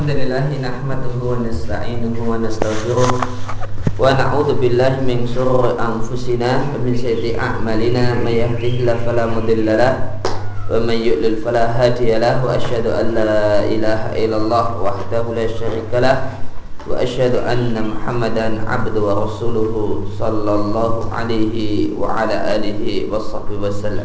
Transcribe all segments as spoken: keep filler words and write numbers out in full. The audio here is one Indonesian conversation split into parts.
Alhamdulillahi nahmaduhu wa nasta'inuhu wa nastaghfiruh wa na'udzu billahi min shururi anfusina wa min sayyiati a'malina may yahdihillahu fala mudilla lahu wa may yudlil fala hadiya lahu wa asyhadu an la ilaha illallah wahdahu la syarika lahu wa asyhadu anna Muhammadan 'abduhu wa rasuluhu sallallahu alaihi wa ala alihi washabbihi wasallam.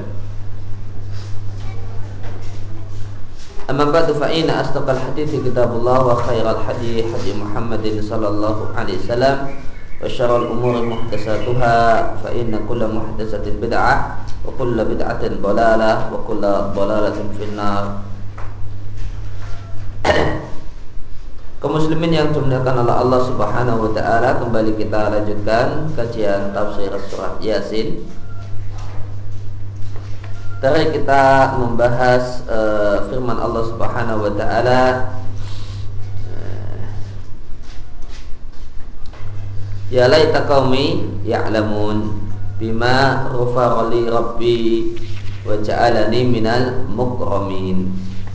Amma ba'du fa inna asdaqal hadithi kitabullah wa khairal hadi hadi Muhammadin sallallahu alaihi wasallam wa syarrul umuri muhdatsatuha fa inna kulla muhdatsatin bid'ah wa kulla bid'atin dhalalah wa kulla dhalalatin finnar. Kaum muslimin yang dimuliakan oleh Allah Subhanahu wa taala, kembali kita lanjutkan kajian tafsir surat Yasin. Tadi kita membahas uh, firman Allah Subhanahu wa taala, uh, ya laita qaumi ya'lamun bima ghafara li rabbi wa ja'alani minal mukramin.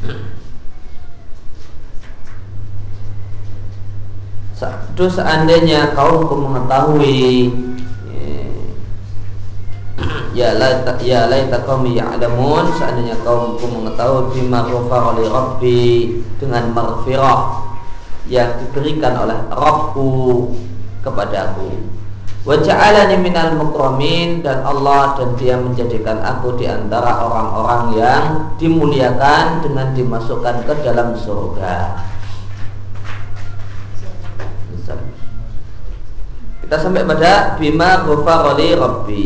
Duh, seandainya kaumku mengetahui, ya laita ya laita qaumi ya'lamun, seandainya kaumku mengetahui bima ghafara li rabbi, dengan maghfirah yang diberikan oleh Rabbku kepadaku, wa ja'alani minal mukramin, dan Allah dan Dia menjadikan aku di antara orang-orang yang dimuliakan dengan dimasukkan ke dalam surga. Kita sampai pada bima ghafara li rabbi.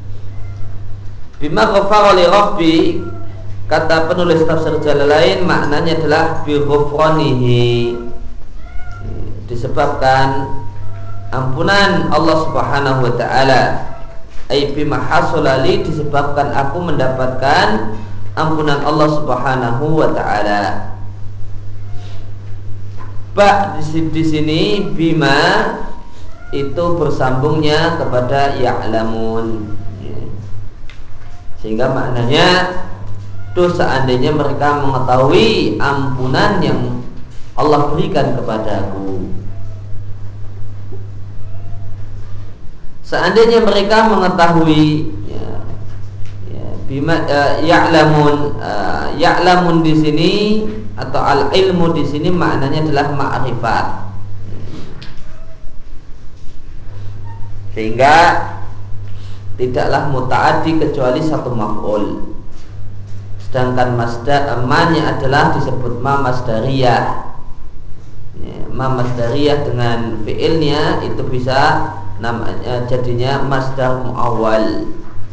Bima ghafara li rabbi, kata penulis tafsir Jalalain, maknanya adalah bi ghufranihi, disebabkan ampunan Allah Subhanahu wa taala. Ai bima hasolali, disebabkan aku mendapatkan ampunan Allah Subhanahu wa taala. Ba di sini bima itu bersambungnya kepada ya'lamun, sehingga maknanya tuh seandainya mereka mengetahui ampunan yang Allah berikan kepadaku, seandainya mereka mengetahui, ya, ya, bima uh, ya'lamun uh, ya'lamun di sini atau al ilmu di sini maknanya adalah ma'rifat, sehingga tidaklah muta'addi kecuali satu maf'ul. Sedangkan masdar ma-nya adalah disebut ma masdariyah. Ma masdariyah dengan fi'ilnya itu bisa namanya jadinya masdar muawwal.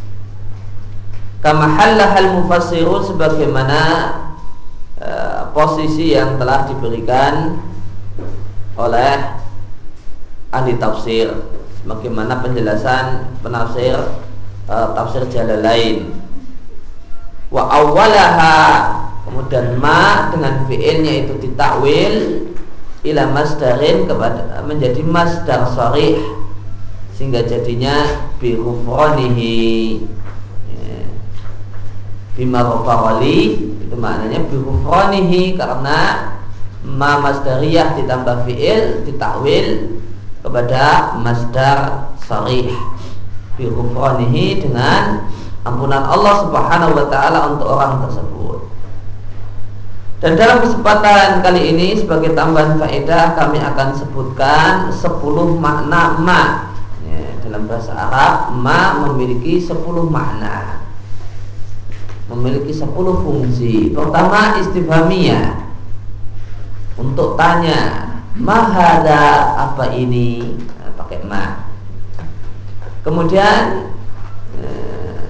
Kama hallahal mufassirun, sebagaimana uh, posisi yang telah diberikan oleh ahli tafsir, bagaimana penjelasan penafsir uh, tafsir Jalalain. Wa awwalaha, kemudian ma dengan fi'ilnya itu ditakwil ila masdarin, kepada menjadi masdar sharih, sehingga jadinya bi ghufranihi, ya. Bima ghafarali itu maknanya bi ghufranihi, karena ma masdariyah ditambah fi'il ditakwil kepada masdar sharih bi ghufranihi, dengan ampunan Allah Subhanahu wa taala untuk orang tersebut. Dan dalam kesempatan kali ini sebagai tambahan faedah, kami akan sebutkan sepuluh makna ma. Ya, dalam bahasa Arab ma memiliki sepuluh makna, memiliki sepuluh fungsi. Pertama, istifhamiyah, untuk tanya. Mahada, apa ini, nah, pakai ma. Kemudian eh,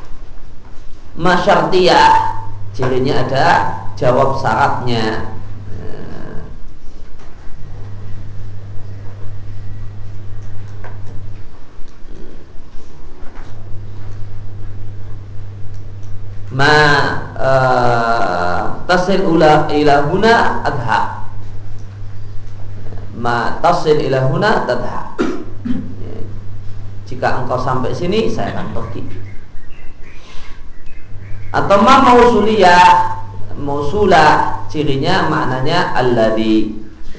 masyartiyah, cirinya ada jawab syaratnya. eh, ma eh, tasil ula ilahuna adha, ma tasil ila huna tadha, jika engkau sampai sini saya akan pergi. Atau ma mausuliyah, mausulah, cirinya maknanya alladzi.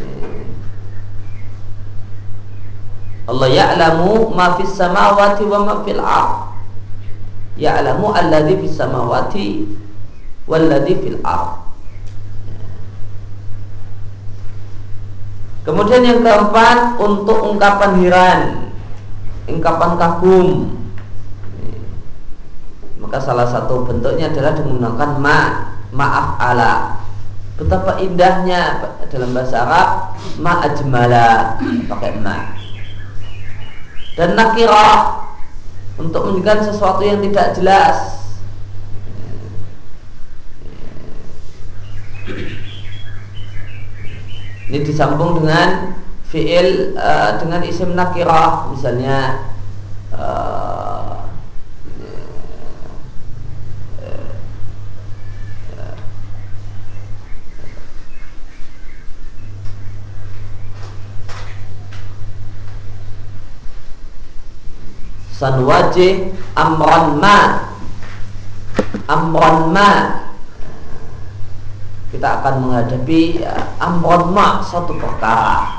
Allah ya'lamu ma fis samawati wa ma fil ardh. Ya'lamu alladzi fis samawati walladzi fil ardh. Kemudian yang keempat, untuk ungkapan heran, ungkapan kagum, maka salah satu bentuknya adalah menggunakan ma, maaf ala. Betapa indahnya dalam bahasa Arab ma ajmala, pakai ma. Dan nakirah, untuk menunjukkan sesuatu yang tidak jelas. Ini disambung dengan fi'il uh, dengan isim nakirah, misalnya uh, sanwajih amran ma, amran ma, kita akan menghadapi amran ma, satu perkara.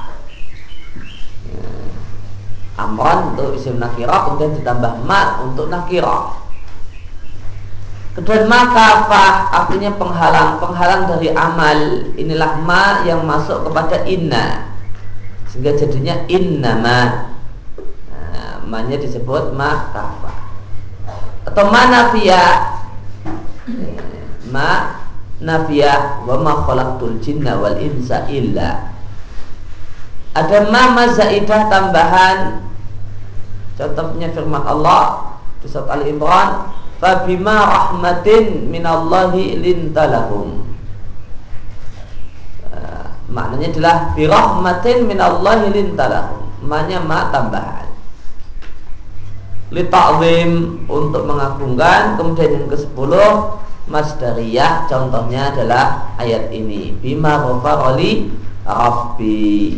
Amran untuk isim nakirah, kemudian ditambah ma untuk nakirah. Kemudian ma kafah, artinya penghalang, penghalang dari amal. Inilah ma yang masuk kepada inna, sehingga jadinya innama. Nah, ma-nya disebut ma kafah. Atau ma nafiyah, ma nafiyah, wa ma khalaqtul jinna wal insa illa. Ada ma mazaidah tambahan. Contohnya firman Allah di surat Al-Imran, fa bima rahmatin minallahi lintalahum. Uh, maknanya adalah bi rahmatin minallahi lintalahum. Maknanya ma tambahan. Li ta'zim, untuk mengagungkan. Kemudian yang kesepuluh masdariyah, contohnya adalah ayat ini, bima ghafara li rabbi.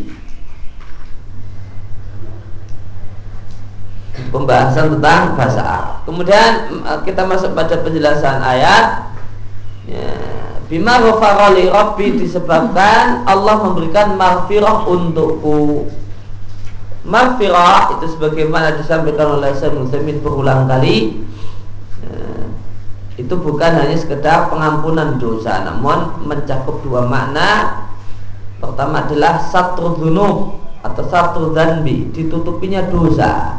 Pembahasan tentang bahasa Arab. Kemudian kita masuk pada penjelasan ayat ya, bima ghafara li rabbi, disebabkan Allah memberikan maghfirah untukku. Maghfirah itu sebagaimana disampaikan oleh Syekh Utsaimin berulang kali ya, itu bukan hanya sekedar pengampunan dosa, namun mencakup dua makna. Pertama adalah satru dzunub atau satru dzanbi, ditutupinya dosa.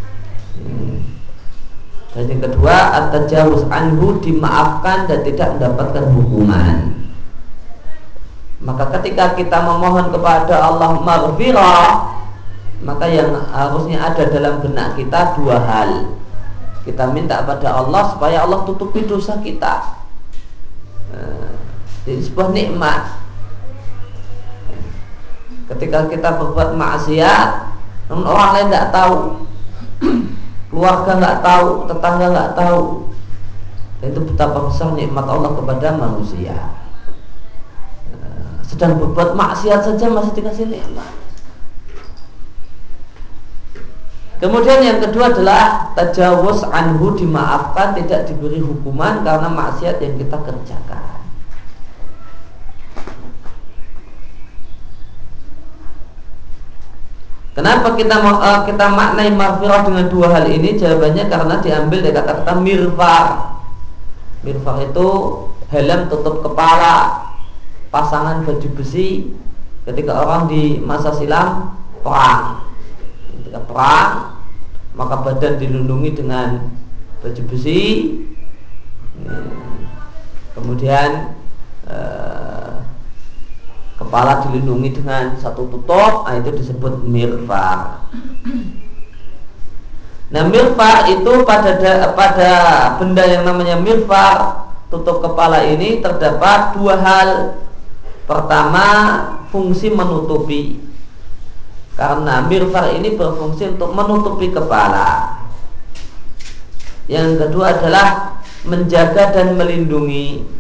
Dan yang kedua at-tajawuz anhu, dimaafkan dan tidak mendapatkan hukuman. Maka ketika kita memohon kepada Allah maghfirah, maka yang harusnya ada dalam benak kita dua hal. Kita minta kepada Allah supaya Allah tutupi dosa kita. Jadi sebuah nikmat. Ketika kita berbuat maksiat, namun orang lain tidak tahu, keluarga nggak tahu, tetangga nggak tahu, itu betapa besar nikmat Allah kepada manusia. Sedang berbuat maksiat saja masih dikasih nikmat. Kemudian yang kedua adalah tajawuz anhu, dimaafkan, tidak diberi hukuman karena maksiat yang kita kerjakan. Kenapa kita uh, kita maknai maghfirah dengan dua hal ini? Jawabannya karena diambil dari kata-kata mirfar. Mirfar itu helm tutup kepala, pasangan baju besi ketika orang di masa silam perang. Ketika perang, maka badan dilindungi dengan baju besi, kemudian uh, kepala dilindungi dengan satu tutup, nah itu disebut mirfar. Nah mirfar itu pada pada benda yang namanya mirfar, tutup kepala ini terdapat dua hal. Pertama, fungsi menutupi, karena mirfar ini berfungsi untuk menutupi kepala. Yang kedua adalah menjaga dan melindungi.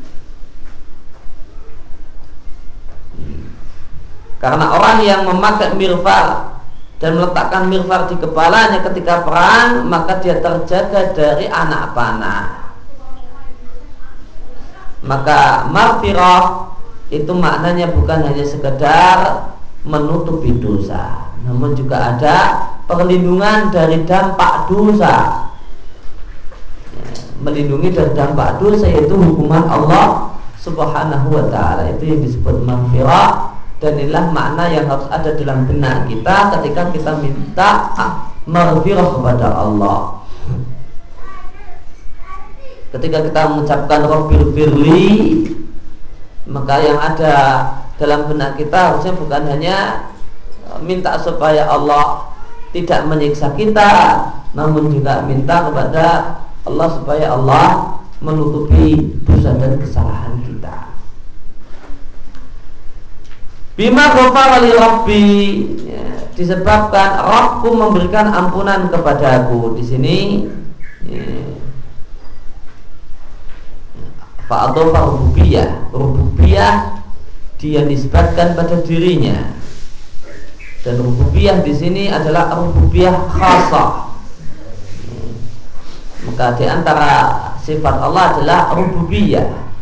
Karena orang yang memakai mirfar dan meletakkan mirfar di kepalanya ketika perang, maka dia terjaga dari anak panah. Maka maghfirah itu maknanya bukan hanya sekedar menutupi dosa, namun juga ada perlindungan dari dampak dosa. Melindungi dari dampak dosa yaitu hukuman Allah Subhanahu wa ta'ala. Itu yang disebut maghfirah, dan inilah makna yang harus ada dalam benak kita ketika kita minta maghfirah kepada Allah. Ketika kita mengucapkan Rabbil firli, maka yang ada dalam benak kita harusnya bukan hanya minta supaya Allah tidak menyiksa kita, namun juga minta kepada Allah supaya Allah menutupi dosa dan kesalahan kita. Bima ghafara li rabbi, ya, disebabkan Rabbku memberikan ampunan kepadaku. Di sini ya, fa'adhafa rububiyah. Rububiyah dia nisbatkan pada dirinya. Dan rububiyah di sini adalah rububiyah khasah. Maka di antara sifat Allah adalah rububiyah,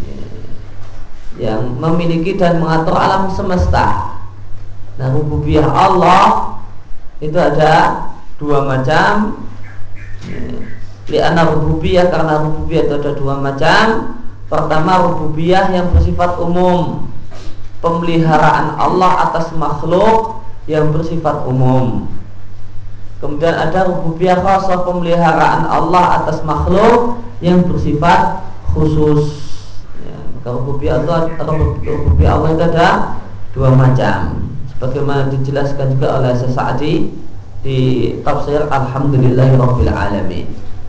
yang memiliki dan mengatur alam semesta. Nah, rububiyah Allah itu ada dua macam. Li'anna rububiyah, karena rububiyah itu ada dua macam. Pertama, rububiyah yang bersifat umum, pemeliharaan Allah atas makhluk yang bersifat umum. Kemudian ada rububiyah khasah, pemeliharaan Allah atas makhluk yang bersifat khusus. Ya, maka rububiyah Allah, rububiyah Allah itu ada dua macam, sebagaimana dijelaskan juga oleh Sa'di di tafsir Alhamdulillahirabbil alamin.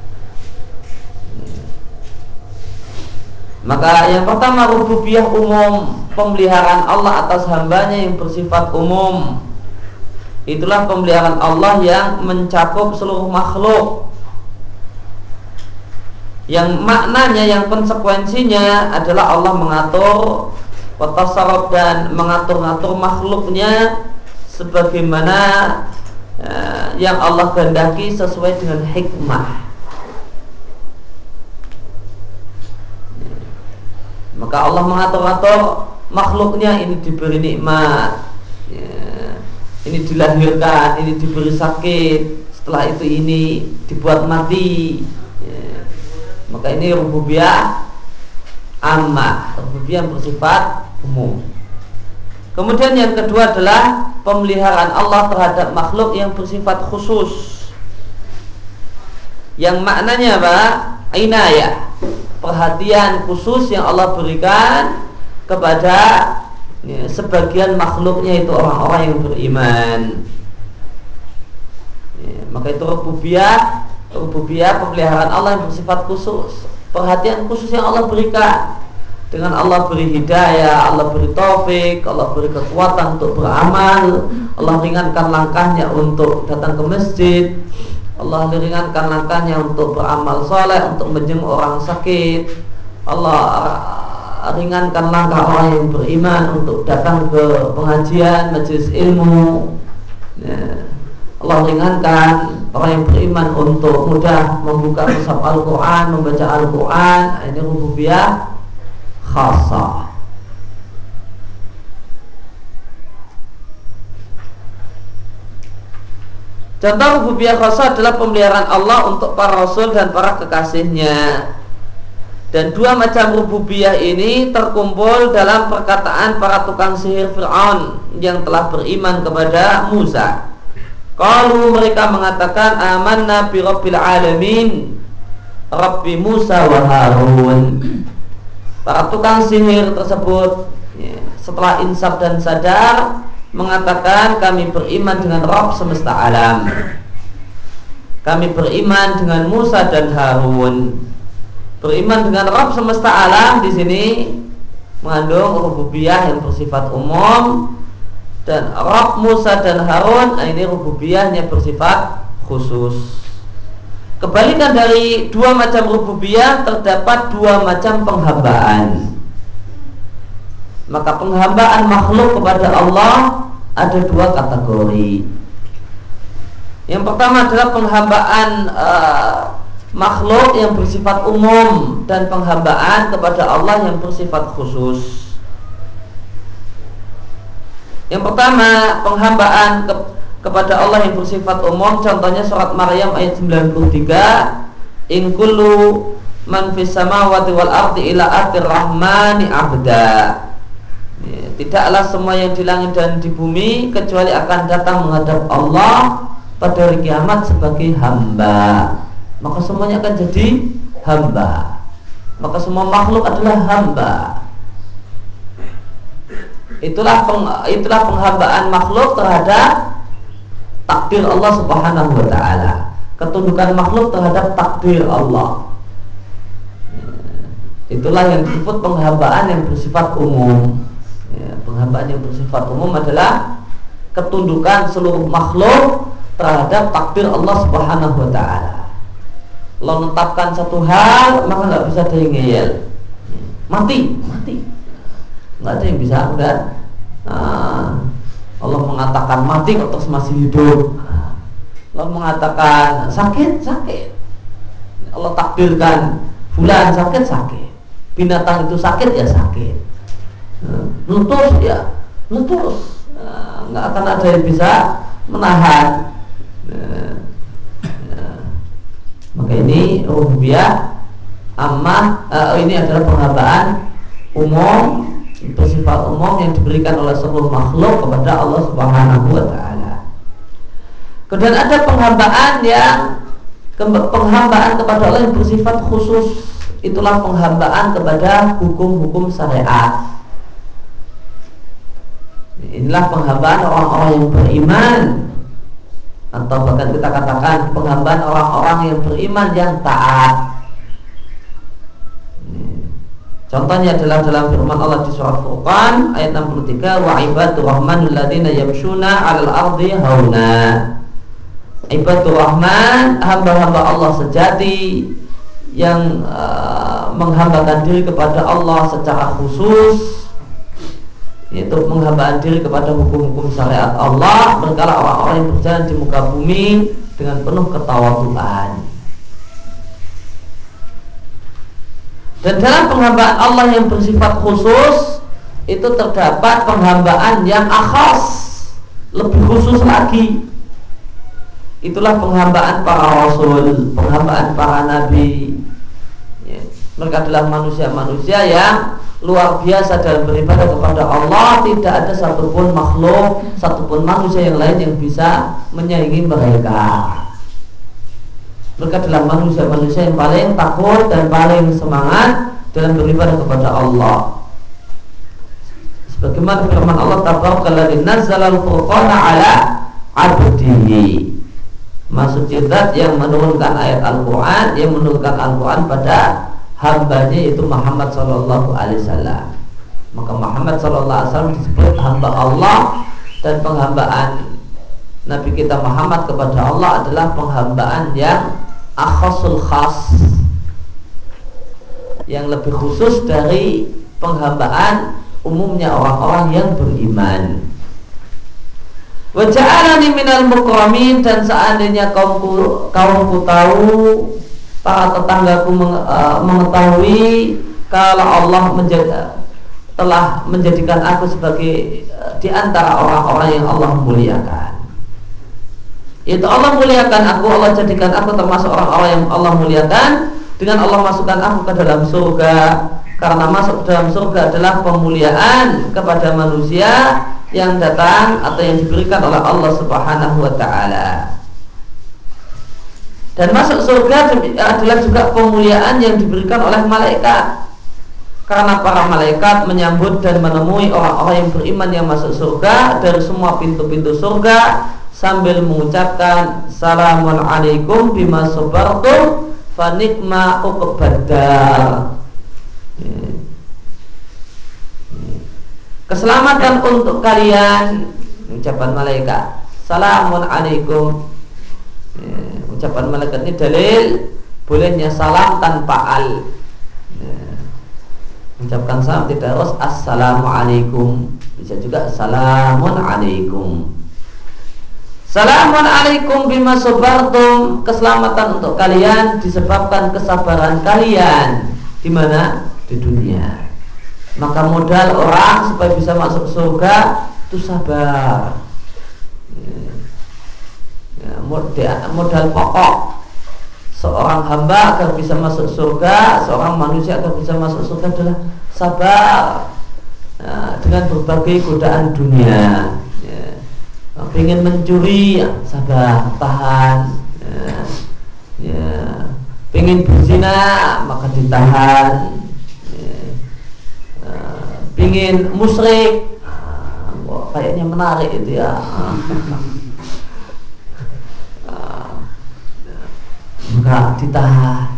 Maka yang pertama rububiyah umum, pemeliharaan Allah atas hambanya yang bersifat umum. Itulah pemeliharaan Allah yang mencakup seluruh makhluk, yang maknanya, yang konsekuensinya adalah Allah mengatur watasarruf dan mengatur-ngatur makhluknya sebagaimana eh, yang Allah kehendaki sesuai dengan hikmah. Maka Allah mengatur-ngatur makhluknya, ini diberi nikmat, ya, ini dilahirkan, ini diberi sakit, setelah itu ini dibuat mati, ya. Maka ini rububiyah ammah, rububiyah yang bersifat umum. Kemudian yang kedua adalah pemeliharaan Allah terhadap makhluk yang bersifat khusus, yang maknanya apa? Inayah, perhatian khusus yang Allah berikan kepada ya, sebagian makhluknya, itu orang-orang yang beriman. Ya, maka itu rububiyah, rububiyah pemeliharaan Allah yang bersifat khusus, perhatian khusus yang Allah berikan. Dengan Allah beri hidayah, Allah beri taufik, Allah beri kekuatan untuk beramal, Allah ringankan langkahnya untuk datang ke masjid, Allah ringankan langkahnya untuk beramal soleh, untuk menjenguk orang sakit, Allah ringankan langkah orang yang beriman untuk datang ke pengajian, majelis ilmu, ya. Allah ringankan orang yang beriman untuk mudah membuka mushaf Al-Quran, membaca Al-Quran. Ini rububiyah khasah. Contoh rububiyah khasah adalah pemeliharaan Allah untuk para rasul dan para kekasihnya. Dan dua macam rububiyah ini terkumpul dalam perkataan para tukang sihir Fir'aun yang telah beriman kepada Musa. Kalau mereka mengatakan amanna bi rabbil alamin, Rabbi Musa wa Harun. Para tukang sihir tersebut ya, setelah insaf dan sadar mengatakan kami beriman dengan Rabb semesta alam, kami beriman dengan Musa dan Harun. Beriman dengan Rabb semesta alam di sini mengandung rububiyah yang bersifat umum, dan Rabb Musa dan Harun ini rububiyahnya bersifat khusus. Kebalikan dari dua macam rububiyah terdapat dua macam penghambaan. Maka penghambaan makhluk kepada Allah ada dua kategori. Yang pertama adalah penghambaan uh, makhluk yang bersifat umum dan penghambaan kepada Allah yang bersifat khusus. Yang pertama, penghambaan ke, kepada Allah yang bersifat umum. Contohnya surat Maryam ayat sembilan puluh tiga, in kullu man fis samawati wal ardi ila atir rahmani abda. Tidaklah semua yang di langit dan di bumi kecuali akan datang menghadap Allah pada hari kiamat sebagai hamba. Maka semuanya akan jadi hamba. Maka semua makhluk adalah hamba. Itulah peng, itulah penghambaan makhluk terhadap takdir Allah Subhanahu wa taala. Ketundukan makhluk terhadap takdir Allah. Itulah yang disebut penghambaan yang bersifat umum. Ya, penghambaan yang bersifat umum adalah ketundukan seluruh makhluk terhadap takdir Allah Subhanahu wa taala. Allah menetapkan satu hal, maka nggak bisa ada yang ngeyel. Mati, mati. Nggak ada yang bisa udah. Nah, Allah mengatakan mati kok terus masih hidup. Allah mengatakan sakit, sakit. Allah takdirkan fulan sakit, sakit. Binatang itu sakit ya sakit. Letus ya letus. Nah, nggak akan ada yang bisa menahan. Nah, nah. Maka ini rububiyah ammah, uh, ini adalah penghambaan umum, bersifat umum yang diberikan oleh seluruh makhluk kepada Allah Subhanahu wa taala. Kemudian ada penghambaan yang penghambaan kepada Allah yang bersifat khusus. Itulah penghambaan kepada hukum-hukum syariat. Inilah penghambaan orang-orang yang beriman, atau bahkan kita katakan penghambaan orang-orang yang beriman yang taat. Contohnya adalah dalam firman Allah di surat Furqan ayat enam puluh tiga, wa ibadur rahmanul ladzina yamshuna 'alal ardi hauna. Ibadur rahman, hamba-hamba Allah sejati yang uh, menghambakan diri kepada Allah secara khusus, yaitu penghambaan diri kepada hukum-hukum syariat Allah, berkala orang-orang yang berjalan di muka bumi dengan penuh ketawaduan. Dan dalam penghambaan Allah yang bersifat khusus itu terdapat penghambaan yang akhas, lebih khusus lagi. Itulah penghambaan para rasul, penghambaan para nabi. Ya, mereka adalah manusia-manusia yang luar biasa dalam beribadah kepada Allah. Tidak ada satupun makhluk, satupun manusia yang lain yang bisa menyaingi mereka. Mereka adalah manusia-manusia yang paling takut dan paling semangat dalam beribadah kepada Allah. Sebagaimana firman Allah, Tabarakalladzi nazzalal furqana ala 'abdihi. Maksud zat yang menurunkan ayat Al-Quran, yang menurunkan Al-Quran pada hambanya, yaitu Muhammad Sallallahu Alaihi Wasallam. Maka Muhammad Sallallahu Alaihi Wasallam disebut hamba Allah, dan penghambaan Nabi kita Muhammad kepada Allah adalah penghambaan yang akhasul khas, yang lebih khusus dari penghambaan umumnya orang-orang yang beriman. Wa ja'alani minal mukramin, dan seandainya kaumku kaumku tahu, para tetanggaku mengetahui kalau Allah menjadi, telah menjadikan aku sebagai di antara orang-orang yang Allah muliakan. Itu Allah muliakan aku, Allah jadikan aku termasuk orang-orang yang Allah muliakan dengan Allah masukkan aku ke dalam surga. Karena masuk ke dalam surga adalah pemuliaan kepada manusia yang datang atau yang diberikan oleh Allah Subhanahu wa taala. Dan masuk surga adalah juga pemuliaan yang diberikan oleh malaikat. Karena para malaikat menyambut dan menemui orang-orang yang beriman yang masuk surga dari semua pintu-pintu surga sambil mengucapkan salamun alaikum bima sabartum fa nikma uqbadar. Keselamatan untuk kalian, ucapan malaikat. Salamun alaikum. Ya, ucapan malaikat ini dalil bolehnya salam tanpa al. Ya, ucapkan salam tidak harus assalamualaikum, bisa juga salamun alaikum. Salamun alaikum bima sabartum. Keselamatan untuk kalian disebabkan kesabaran kalian. Di mana? Di dunia. Maka modal orang supaya bisa masuk surga itu sabar. Ya, modal pokok seorang hamba agar bisa masuk surga, seorang manusia agar bisa masuk surga adalah sabar ya, dengan berbagai godaan dunia. Ya. Pengen mencuri, ya, sabar, tahan. Ya. Ya. Pengen berzina, maka ditahan. Ya. Uh, pengen musyrik, uh, kayaknya menarik itu ya. Maka ditahan,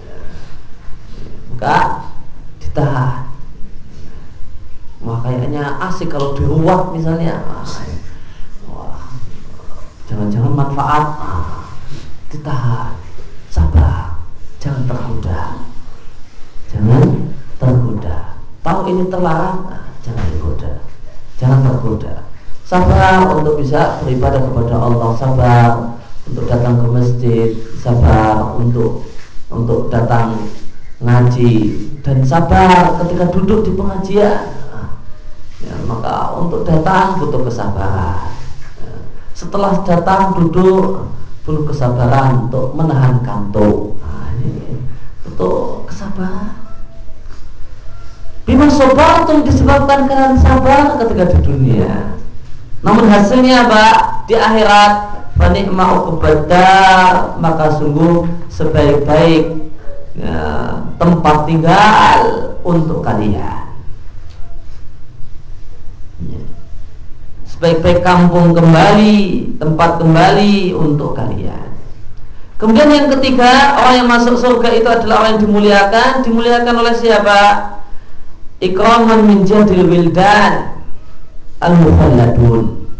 maka ditahan. Wah, kayaknya asik kalau diruat misalnya. Wah, jangan-jangan manfaat. Ah, ditahan, sabar, jangan tergoda, jangan tergoda. Tahu ini terlarang, ah, jangan tergoda, jangan tergoda. Sabar untuk bisa beribadah kepada Allah, sabar untuk datang ke masjid, sabar untuk untuk datang ngaji, dan sabar ketika duduk di pengajian. Ya, maka untuk datang butuh kesabaran. Ya, setelah datang duduk butuh kesabaran untuk menahan kantuk. Nah, ini butuh kesabaran. Bima sabartum disebabkan kalian sabar ketika di dunia. Namun hasilnya apa? Di akhirat fanikma uqbadar, maka sungguh sebaik-baik ya, tempat tinggal untuk kalian. Ya. Sebaik-baik kampung kembali, tempat kembali untuk kalian. Kemudian yang ketiga, orang yang masuk surga itu adalah orang yang dimuliakan. Dimuliakan oleh siapa? Ikraman min jadil wildan al-mukhalladun.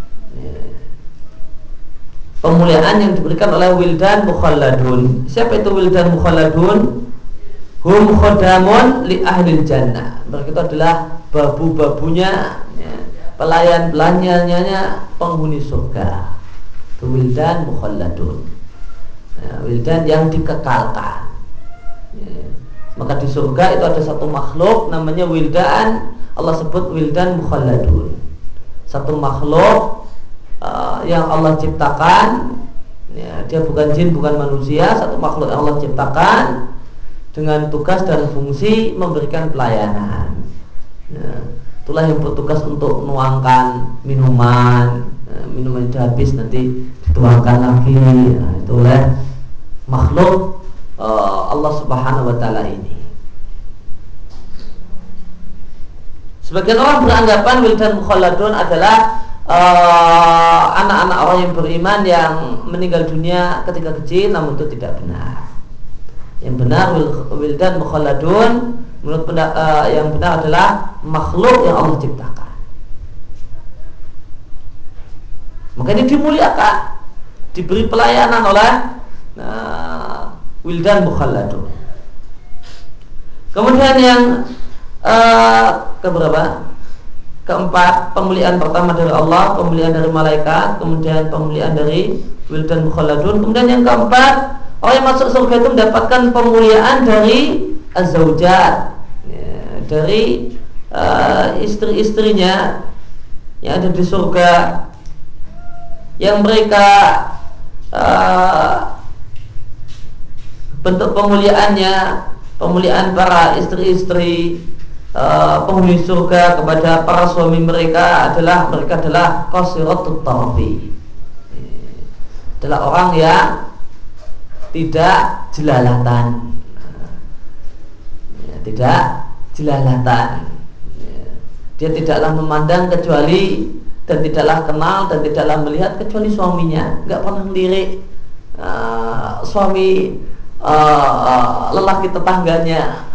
Pemuliaan yang diberikan oleh wildan mukhalladun. Siapa itu wildan mukhalladun? Hum khodamun li ahlil jannah. Mereka itu adalah babu-babunya, ya, pelayan-pelayannya penghuni surga. Itu wildan mukhalladun, ya, wildan yang dikekalkan. Ya. Maka di surga itu ada satu makhluk namanya wildan. Allah sebut wildan mukhalladun. Satu makhluk Uh, yang Allah ciptakan, ya, dia bukan jin, bukan manusia, satu makhluk yang Allah ciptakan dengan tugas dan fungsi memberikan pelayanan. Ya, itulah yang bertugas untuk menuangkan minuman, ya, minuman itu habis nanti dituangkan lagi. Nah, itulah makhluk uh, Allah Subhanahu Wa Taala ini. Sebagian orang beranggapan wildan mukhalladun adalah Uh, anak-anak orang yang beriman yang meninggal dunia ketika kecil, namun itu tidak benar. Yang benar wildan mukhalladun menurut uh, yang benar adalah makhluk yang Allah ciptakan. Maka ini dimuliakan, diberi pelayanan oleh uh, wildan mukhalladun. Kemudian yang uh, keberapa? Keempat, pemuliaan pertama dari Allah, pemuliaan dari malaikat, kemudian pemuliaan dari wildan mukhalladun. Kemudian yang keempat, orang yang masuk surga itu mendapatkan pemuliaan dari az-zaujat, ya, dari uh, istri-istrinya yang ada di surga, yang mereka uh, bentuk pemuliaannya, pemuliaan para istri-istri Uh, penghuni surga kepada para suami mereka adalah mereka adalah qasiratut tarfi, adalah orang yang tidak jelalatan, ya, tidak jelalatan, ya. Dia tidaklah memandang kecuali dan tidaklah kenal dan tidaklah melihat kecuali suaminya, nggak pernah melirik uh, suami uh, uh, lelaki tetangganya.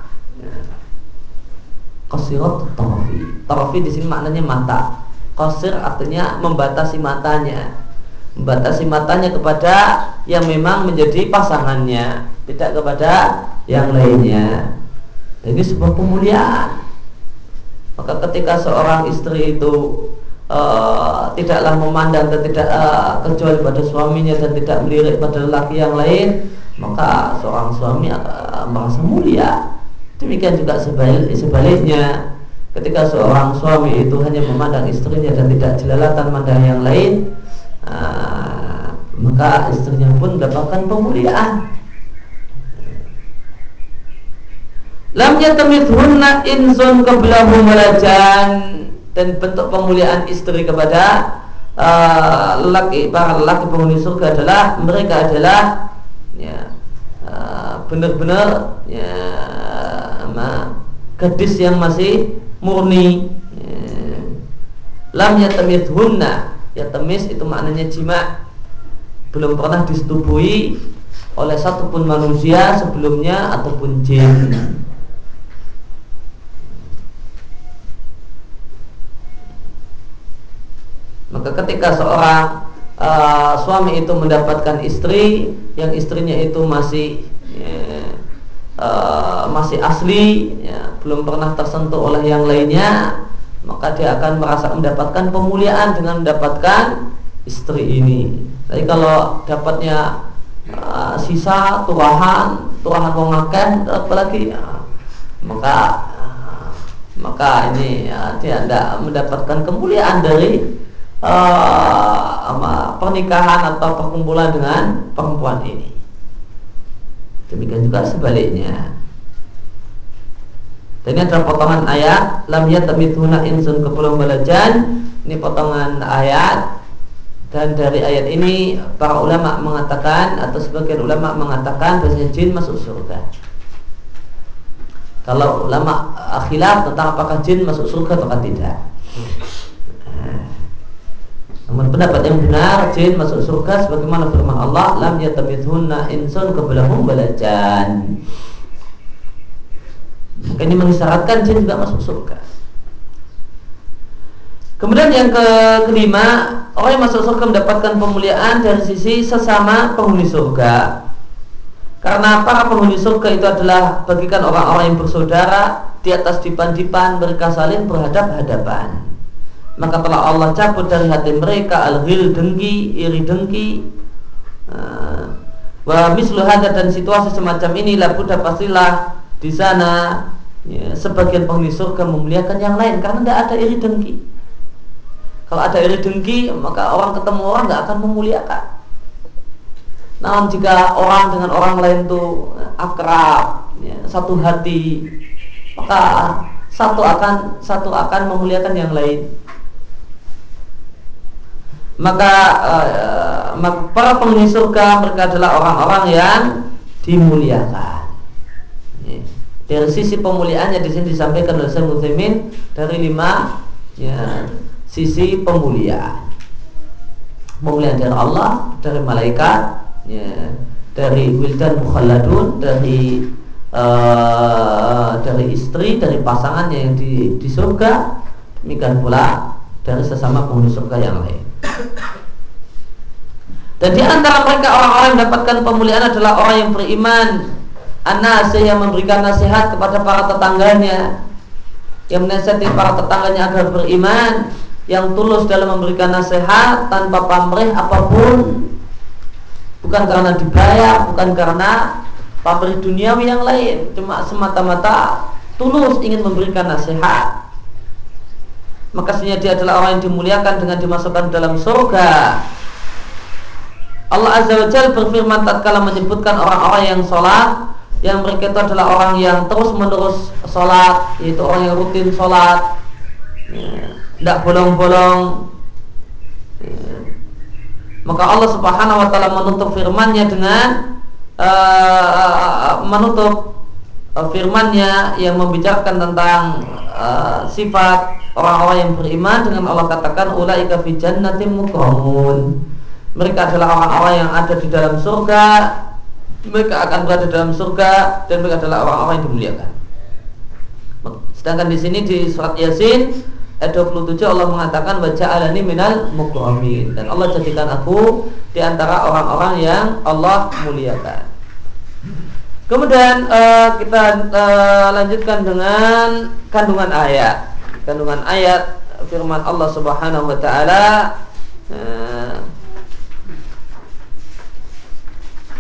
Qasirat tarfi. Tarfi di sini maknanya mata. Qasir artinya membatasi matanya. Membatasi matanya kepada yang memang menjadi pasangannya, tidak kepada yang lainnya. Ini sebuah pemuliaan. Maka ketika seorang istri itu uh, tidaklah memandang dan tidak uh, kecuali pada suaminya dan tidak melirik pada lelaki yang lain, maka seorang suami akan merasa mulia. Demikian juga sebaliknya, ketika seorang suami itu hanya memandang istrinya dan tidak jelalatan memandang yang lain, uh, maka istrinya pun mendapatkan pemuliaan. Lam yatamithunna insun qablahu malajan, dan bentuk pemuliaan istri kepada uh, lelaki, para lelaki penghuni surga adalah mereka adalah ya, uh, benar-benar ya, ma, gadis yang masih murni. Ya. Lam yatamithunna, yatamis itu maknanya jima, belum pernah disetubuhi oleh satupun manusia sebelumnya ataupun jin. Maka ketika seorang uh, suami itu mendapatkan istri yang istrinya itu masih ya, uh, masih asli, ya, belum pernah tersentuh oleh yang lainnya, maka dia akan merasa mendapatkan pemuliaan dengan mendapatkan istri ini. Tapi kalau dapatnya uh, sisa turahan, turahan wong akeh apalagi, ya, maka uh, maka ini ya, dia tidak mendapatkan kemuliaan dari Uh, pernikahan atau perkumpulan dengan perempuan ini. Demikian juga sebaliknya. Dan ini adalah potongan ayat lam yatamithuna insun qablahu malajan. Ini potongan ayat, dan dari ayat ini para ulama mengatakan atau sebagian ulama mengatakan bahwa jin masuk surga. Kalau ulama khilaf tentang apakah jin masuk surga atau tidak. Namun pendapat yang benar, jin masuk surga sebagaimana firman Allah, lam yatamithunna insun qablahum balajan. Maka ini mengisyaratkan jin juga masuk surga. Kemudian yang ke kelima, orang yang masuk surga mendapatkan pemuliaan dari sisi sesama penghuni surga. Karena para penghuni surga itu adalah bagikan orang-orang yang bersaudara, di atas dipan-dipan mereka saling berhadap-hadapan. Maka telah Allah cabut dari hati mereka al-ghil, dengki, iri dengki. Wa mislu hadza, dan situasi semacam ini la budda pastilah di sana ya, sebagian penghuni surga memuliakan yang lain karena tidak ada iri dengki. Kalau ada iri dengki, maka orang ketemu orang tidak akan memuliakan. Namun jika orang dengan orang lain itu akrab, ya, satu hati, maka satu akan satu akan memuliakan yang lain. Maka uh, para penghuni surga mereka adalah orang-orang yang dimuliakan. Dari sisi pemuliaannya di sini disampaikan oleh Syekh Utsaimin dari lima ya, sisi pemuliaan. Pemuliaan dari Allah, dari malaikat, ya, dari wildan mukhalladun, dari uh, dari istri, dari pasangannya yang di, di surga, demikian pula dari sesama penghuni surga yang lain. Dan di antara mereka orang-orang yang mendapatkan pemuliaan adalah orang yang beriman, an-nasih, yang memberikan nasihat kepada para tetangganya, yang menasihati para tetangganya agar beriman, yang tulus dalam memberikan nasihat tanpa pamrih apapun, bukan karena dibayar, bukan karena pamrih duniawi yang lain, cuma semata-mata tulus ingin memberikan nasihat. Maka sebenarnya dia adalah orang yang dimuliakan dengan dimasukkan dalam surga. Allah Azza wa Jalla berfirman tatkala menyebutkan orang-orang yang sholat, yang mereka itu adalah orang yang terus menerus sholat, yaitu orang yang rutin sholat, ya, tidak bolong-bolong, ya. Maka Allah Subhanahu wa Ta'ala menutup firman-Nya dengan uh, menutup uh, firman-Nya yang membicarakan tentang uh, sifat orang-orang yang beriman dengan Allah katakan ulaika fi jannatin mukramun. Mereka adalah orang-orang yang ada di dalam surga, mereka akan berada dalam surga, dan mereka adalah orang-orang yang dimuliakan. Sedangkan di sini di surat Yasin ayat dua puluh tujuh Allah mengatakan wa ja'alani minal mukramin, dan Allah jadikan aku di antara orang-orang yang Allah muliakan. Kemudian uh, kita uh, lanjutkan dengan kandungan ayat. Kandungan ayat firman Allah Subhanahu wa taala uh,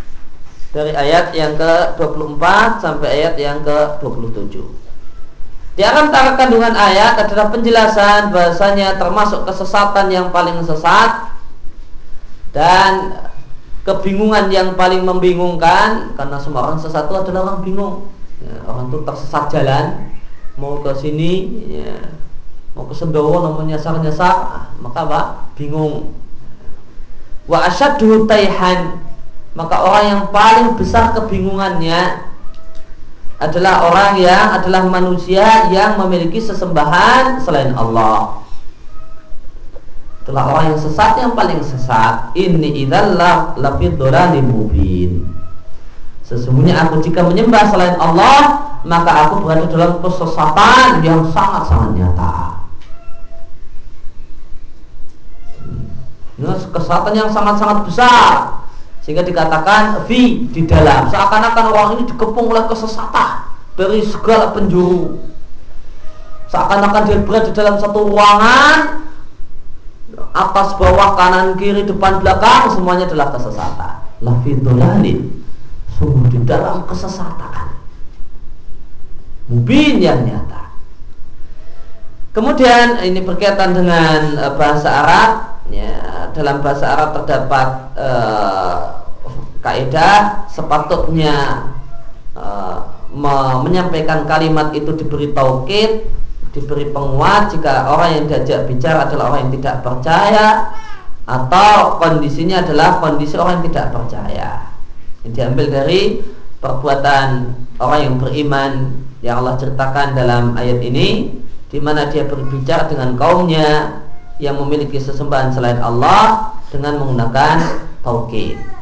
dari ayat yang ke dua puluh empat sampai ayat yang ke dua puluh tujuh. Di antara kandungan ayat adalah penjelasan bahasanya termasuk kesesatan yang paling sesat dan kebingungan yang paling membingungkan, karena semua orang sesat itu adalah orang bingung. Ya, orang itu tersesat jalan, mau ke sini, ya, mau ke Sendowo, namanya nyasar-nyasar, ah, maka apa? Bingung. Wa asyaddu taihan, maka orang yang paling besar kebingungannya adalah orang yang adalah manusia yang memiliki sesembahan selain Allah. Itulah orang yang sesat yang paling sesat. Inni idzal lafi dhalalim mubin. Sesungguhnya aku jika menyembah selain Allah, maka aku berada dalam kesesatan yang sangat-sangat nyata. Ini kesesatan yang sangat-sangat besar, sehingga dikatakan fi, di dalam, seakan-akan orang ini dikepung oleh kesesatan dari segala penjuru. Seakan-akan dia berada dalam satu ruangan, atas, bawah, kanan, kiri, depan, belakang, semuanya adalah kesesatan. Lafi dhalalin, sungguh di dalam kesesatan mubin yang nyata. Kemudian ini berkaitan dengan bahasa Arab, ya, dalam bahasa Arab terdapat eh, kaidah sepatutnya uh, me- menyampaikan kalimat itu diberi taukid, diberi penguat jika orang yang diajak bicara adalah orang yang tidak percaya, atau kondisinya adalah kondisi orang yang tidak percaya. Ini diambil dari perbuatan orang yang beriman yang Allah ceritakan dalam ayat ini, di mana dia berbicara dengan kaumnya yang memiliki sesembahan selain Allah dengan menggunakan taukid.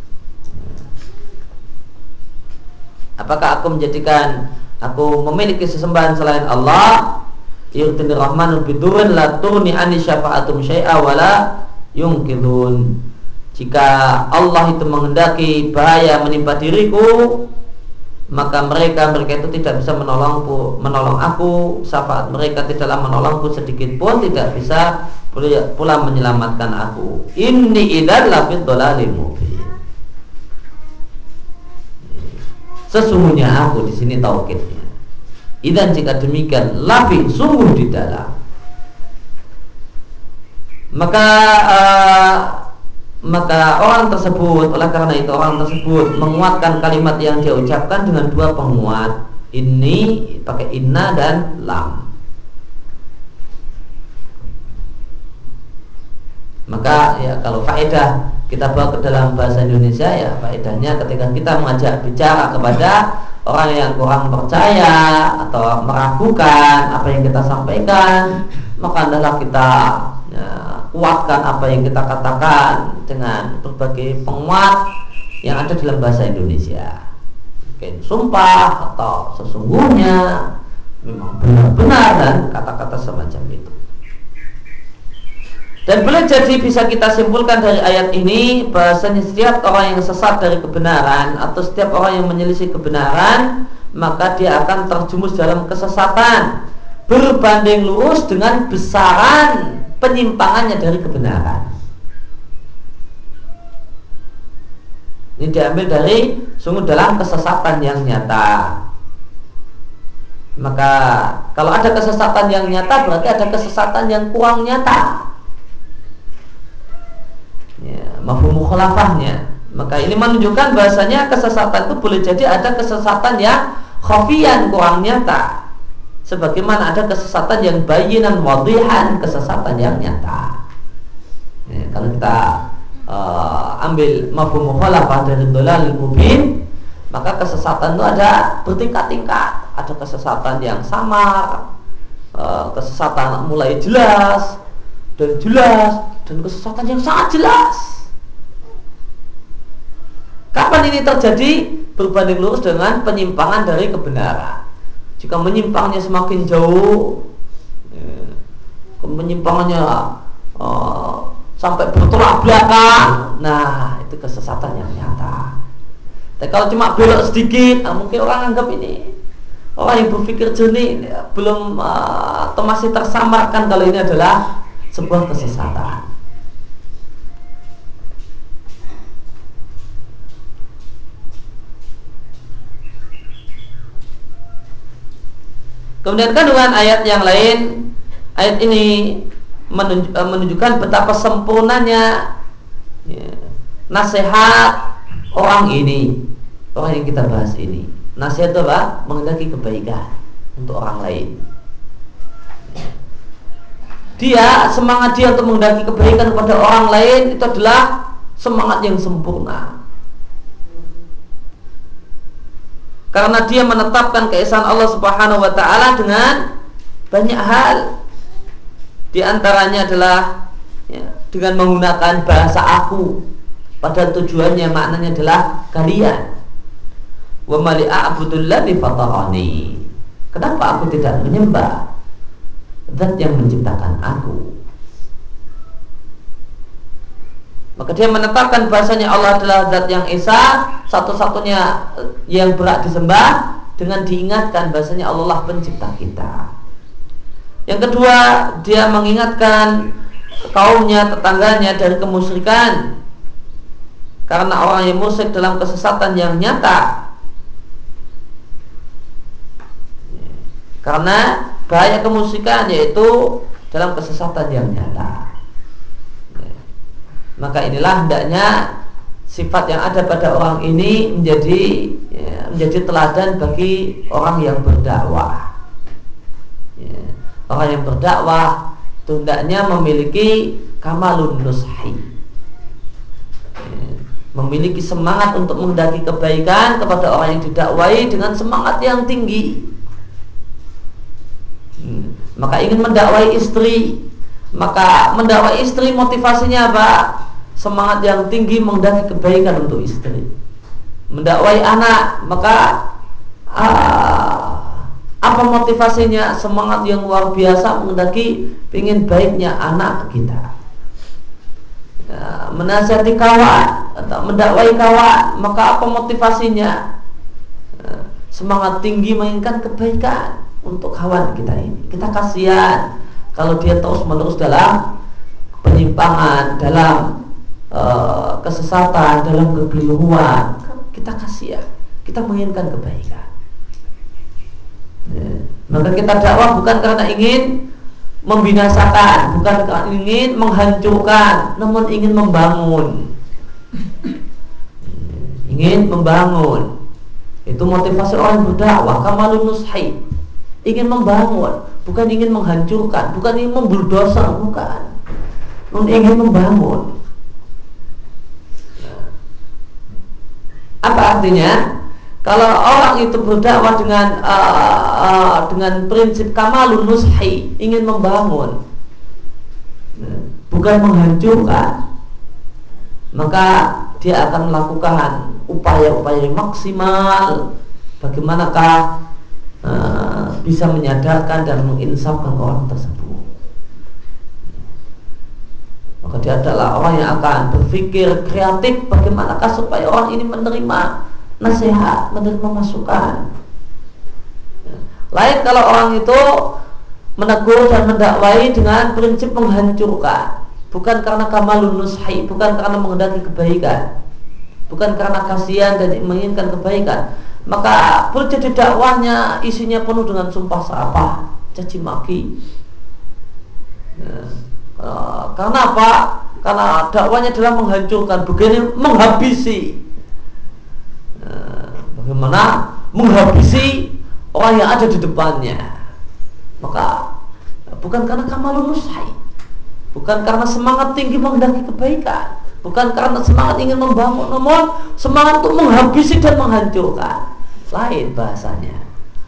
Apakah aku menjadikan aku memiliki sesembahan selain Allah? Yurtini rahmanu bidurin la turni ani syafa'atum syai'a wala yungkidun. Jika Allah itu menghendaki bahaya menimpa diriku, maka mereka mereka itu tidak bisa menolongku, menolong aku. Syafaat mereka tidaklah menolongku sedikit pun, tidak bisa pula menyelamatkan aku. Inni idzal lafi dhalalim mubin. Sesungguhnya aku, di sini taukidnya. Idan jika demikian, lafi, sungguh di dalam. Maka uh, maka orang tersebut, oleh karena itu orang tersebut menguatkan kalimat yang dia ucapkan dengan dua penguat. Ini pakai inna dan lam. Maka ya kalau faedah kita bawa ke dalam bahasa Indonesia, ya faedahnya ketika kita mengajak bicara kepada orang yang kurang percaya atau meragukan apa yang kita sampaikan, maka adalah kita ya, kuatkan apa yang kita katakan dengan berbagai penguat yang ada dalam bahasa Indonesia. Mungkin sumpah atau sesungguhnya, memang benar-benar, dan kata-kata semacam itu. Dan boleh jadi bisa kita simpulkan dari ayat ini bahasanya setiap orang yang sesat dari kebenaran atau setiap orang yang menyelisih kebenaran, maka dia akan terjumus dalam kesesatan berbanding lurus dengan besaran penyimpangannya dari kebenaran. Ini diambil dari sungguh dalam kesesatan yang nyata. Maka kalau ada kesesatan yang nyata, berarti ada kesesatan yang kurang nyata, ya, mafhum mukhalafahnya. Maka ini menunjukkan bahasanya kesesatan itu boleh jadi ada kesesatan yang khafiyan, kurang nyata, sebagaimana ada kesesatan yang bayinan wadihan, kesesatan yang nyata. Ya, kalau kita uh, ambil mafhum mukhalafah dari dhalalil mubin, maka kesesatan itu ada bertingkat-tingkat. Ada kesesatan yang samar, uh, kesesatan mulai jelas dan jelas, dan kesesatan yang sangat jelas. Kapan ini terjadi? Berbanding lurus dengan penyimpangan dari kebenaran. Jika menyimpangnya semakin jauh, ya, penyimpangannya uh, sampai bertolak belakang, nah itu kesesatan yang nyata. Tapi kalau cuma belok sedikit, nah, mungkin orang anggap ini orang yang berpikir jernih, ya, belum uh, atau masih tersamarkan kalau ini adalah sebuah kesesatan. Kemudian kandungan ayat yang lain, ayat ini menunj- menunjukkan betapa sempurnanya ya, nasihat orang ini, orang yang kita bahas ini. Nasihat itu apa? Menghendaki kebaikan untuk orang lain. Dia, semangat dia untuk menghendaki kebaikan kepada orang lain itu adalah semangat yang sempurna. Karena dia menetapkan keesaan Allah Subhanahu wa taala dengan banyak hal. Di antaranya adalah ya, dengan menggunakan bahasa aku. Pada tujuannya maknanya adalah kalian. Wa ma li a'budul ladzi fatarani. Kenapa aku tidak menyembah Zat yang menciptakan aku? Maka dia menetapkan bahasanya Allah adalah Zat yang esa, satu-satunya yang berhak disembah, dengan diingatkan bahasanya Allah lah pencipta kita. Yang kedua, dia mengingatkan kaumnya, tetangganya dari kemusyrikan, karena orang yang musyrik dalam kesesatan yang nyata. Karena bahaya kemusyrikan yaitu dalam kesesatan yang nyata. Maka inilah hendaknya sifat yang ada pada orang ini menjadi ya, menjadi teladan bagi orang yang berdakwah. Ya, orang yang berdakwah itu hendaknya memiliki kamalun nushi, ya, memiliki semangat untuk menghendaki kebaikan kepada orang yang didakwai dengan semangat yang tinggi. Hmm. Maka ingin mendakwai istri, maka mendakwai istri motivasinya apa? Semangat yang tinggi menghendaki kebaikan untuk istri. Mendakwai anak, maka uh, apa motivasinya? Semangat yang luar biasa menghendaki ingin baiknya anak kita. Ya, menasihati kawan atau mendakwai kawan, maka apa motivasinya? Ya, semangat tinggi menginginkan kebaikan untuk kawan kita ini. Kita kasihan kalau dia terus menerus dalam penyimpangan, dalam uh, kesesatan, dalam kekeliruan. Kita kasihan, kita menginginkan kebaikan. Ya. Maka kita dakwah bukan karena ingin membinasakan, bukan karena ingin menghancurkan, namun ingin membangun. Ingin membangun. Itu motivasi orang berdakwah, kamalun nushi. Ingin membangun, bukan ingin menghancurkan, bukan ingin membuldoser, bukan. Namun ingin membangun. Apa artinya? Kalau orang itu berdakwah dengan uh, uh, dengan prinsip kamalun nushi, ingin membangun, bukan menghancurkan, maka dia akan melakukan upaya-upaya maksimal bagaimanakah uh, bisa menyadarkan dan menginsafkan orang tersebut. Maka dia adalah orang yang akan berpikir kreatif bagaimanakah supaya orang ini menerima nasihat, menerima masukan. Lain kalau orang itu menegur dan mendakwai dengan prinsip menghancurkan, bukan karena kamalun nushi, bukan karena menghendaki kebaikan, bukan karena kasihan dan menginginkan kebaikan, maka boleh jadi dakwahnya isinya penuh dengan sumpah serapah, caci maki. Nah, uh, karena apa? Karena dakwanya adalah menghancurkan, begini menghabisi. Nah, bagaimana menghabisi orang yang ada di depannya? Maka bukan karena kamalun nushi, bukan karena semangat tinggi menghendaki kebaikan, bukan karena semangat ingin membangun, namun semangat untuk menghabisi dan menghancurkan. Lain bahasanya,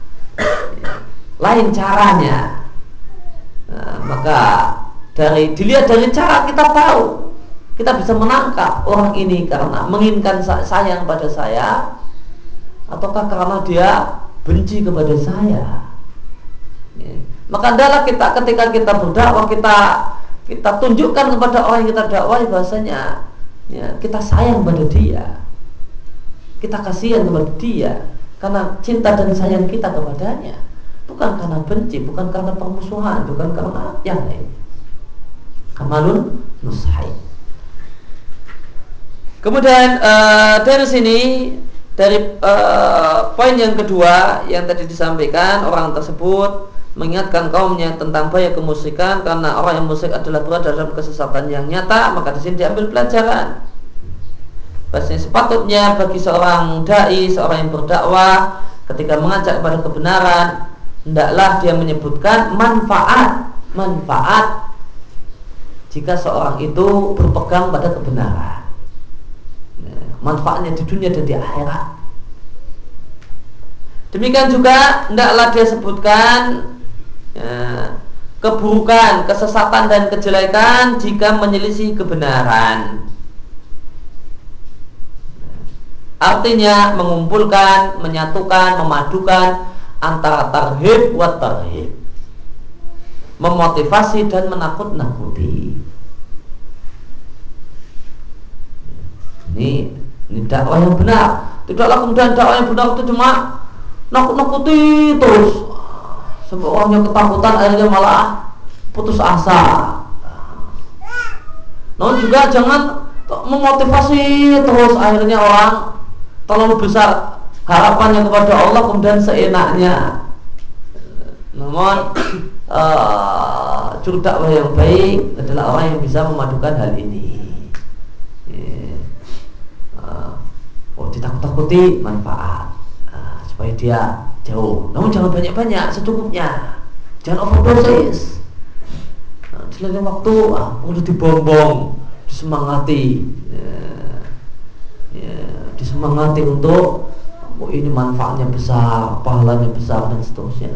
lain caranya. Nah, maka dari dilihat dari cara kita tahu, kita bisa menangkap orang ini karena menginginkan sayang pada saya, ataukah karena dia benci kepada saya. Ya. Maka adalah kita ketika kita berdakwah, kita kita tunjukkan kepada orang yang kita dakwah bahasanya ya, kita sayang pada dia, kita kasihan kepada dia karena cinta dan sayang kita kepadanya, bukan karena benci, bukan karena permusuhan, bukan karena yang lain. Kamalun nushi. Kemudian uh, dari sini, dari uh, poin yang kedua yang tadi disampaikan, orang tersebut mengingatkan kaumnya tentang bahaya kemusyrikan, karena orang yang musyrik adalah berada dalam kesesatan yang nyata. Maka di sini diambil pelajaran bahwasanya sepatutnya bagi seorang dai, seorang yang berdakwah, ketika mengajak kepada kebenaran, hendaklah dia menyebutkan manfaat manfaat jika seorang itu berpegang pada kebenaran, manfaatnya di dunia dan di akhirat. Demikian juga hendaklah dia sebutkan ya, keburukan, kesesatan dan kejelekan jika menyelisih kebenaran. Artinya mengumpulkan, menyatukan, memadukan antara tarhib wa tarhib, memotivasi dan menakut-nakuti. Ini, ini dakwah yang benar. Tidaklah kemudian dakwah yang benar itu cuma nakut-nakuti terus, sampai orangnya ketakutan, akhirnya malah putus asa. Namun juga jangan memotivasi terus, akhirnya orang terlalu besar harapannya kepada Allah kemudian seenaknya. Namun uh, juru dakwah yang baik adalah orang yang bisa memadukan hal ini. uh, oh ditakut-takuti manfaat, uh, supaya dia jauh. Namun jangan banyak-banyak, secukupnya. Jangan overdosis. Nah, di lain waktu ah, perlu dibombong, disemangati, ya, ya, disemangati untuk oh ini manfaatnya besar, pahalanya besar dan seterusnya.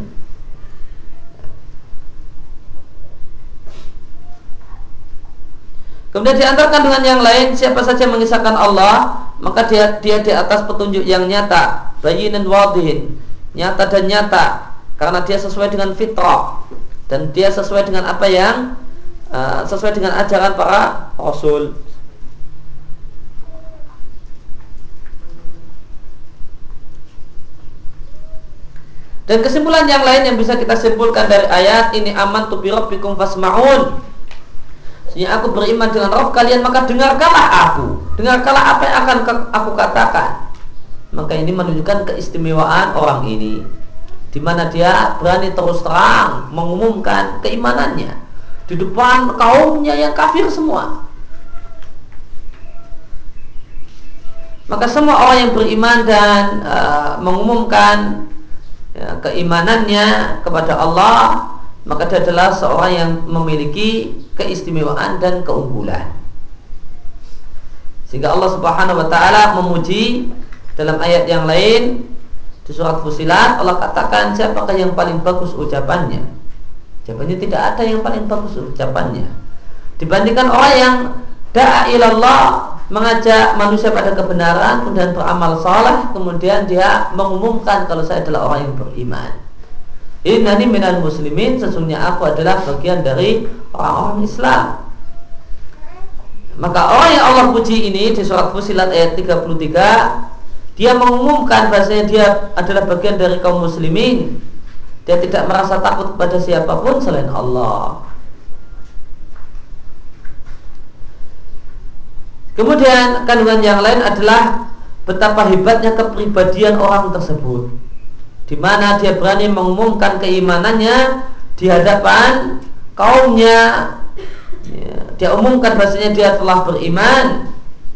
Kemudian diantarkan dengan yang lain, siapa saja mengisahkan Allah, maka dia dia di atas petunjuk yang nyata, bayyin wadihin, nyata dan nyata, karena dia sesuai dengan fitrah dan dia sesuai dengan apa yang uh, sesuai dengan ajaran para rasul. Dan kesimpulan yang lain yang bisa kita simpulkan dari ayat ini, amantu bi rabbikum fasma'un, sesungguhnya aku beriman dengan Rabb kalian, maka dengarkanlah aku, dengarkanlah apa yang akan aku katakan. Maka ini menunjukkan keistimewaan orang ini, di mana dia berani terus terang mengumumkan keimanannya di depan kaumnya yang kafir semua. Maka semua orang yang beriman dan uh, mengumumkan ya, keimanannya kepada Allah, maka dia adalah seorang yang memiliki keistimewaan dan keunggulan. Sehingga Allah Subhanahu wa taala memuji dalam ayat yang lain di surat Fussilat. Allah katakan, siapakah yang paling bagus ucapannya? Jawabannya tidak ada yang paling bagus ucapannya dibandingkan orang yang da'a ilallah, mengajak manusia pada kebenaran, kemudian beramal saleh, kemudian dia mengumumkan kalau saya adalah orang yang beriman. Innani minal muslimin, sesungguhnya aku adalah bagian dari orang-orang Islam. Maka orang yang Allah puji ini di surat Fussilat ayat tiga puluh tiga, dia mengumumkan bahasanya dia adalah bagian dari kaum muslimin. Dia tidak merasa takut kepada siapapun selain Allah. Kemudian kandungan yang lain adalah betapa hebatnya kepribadian orang tersebut, di mana dia berani mengumumkan keimanannya di hadapan kaumnya. Ya, dia umumkan bahasanya dia telah beriman.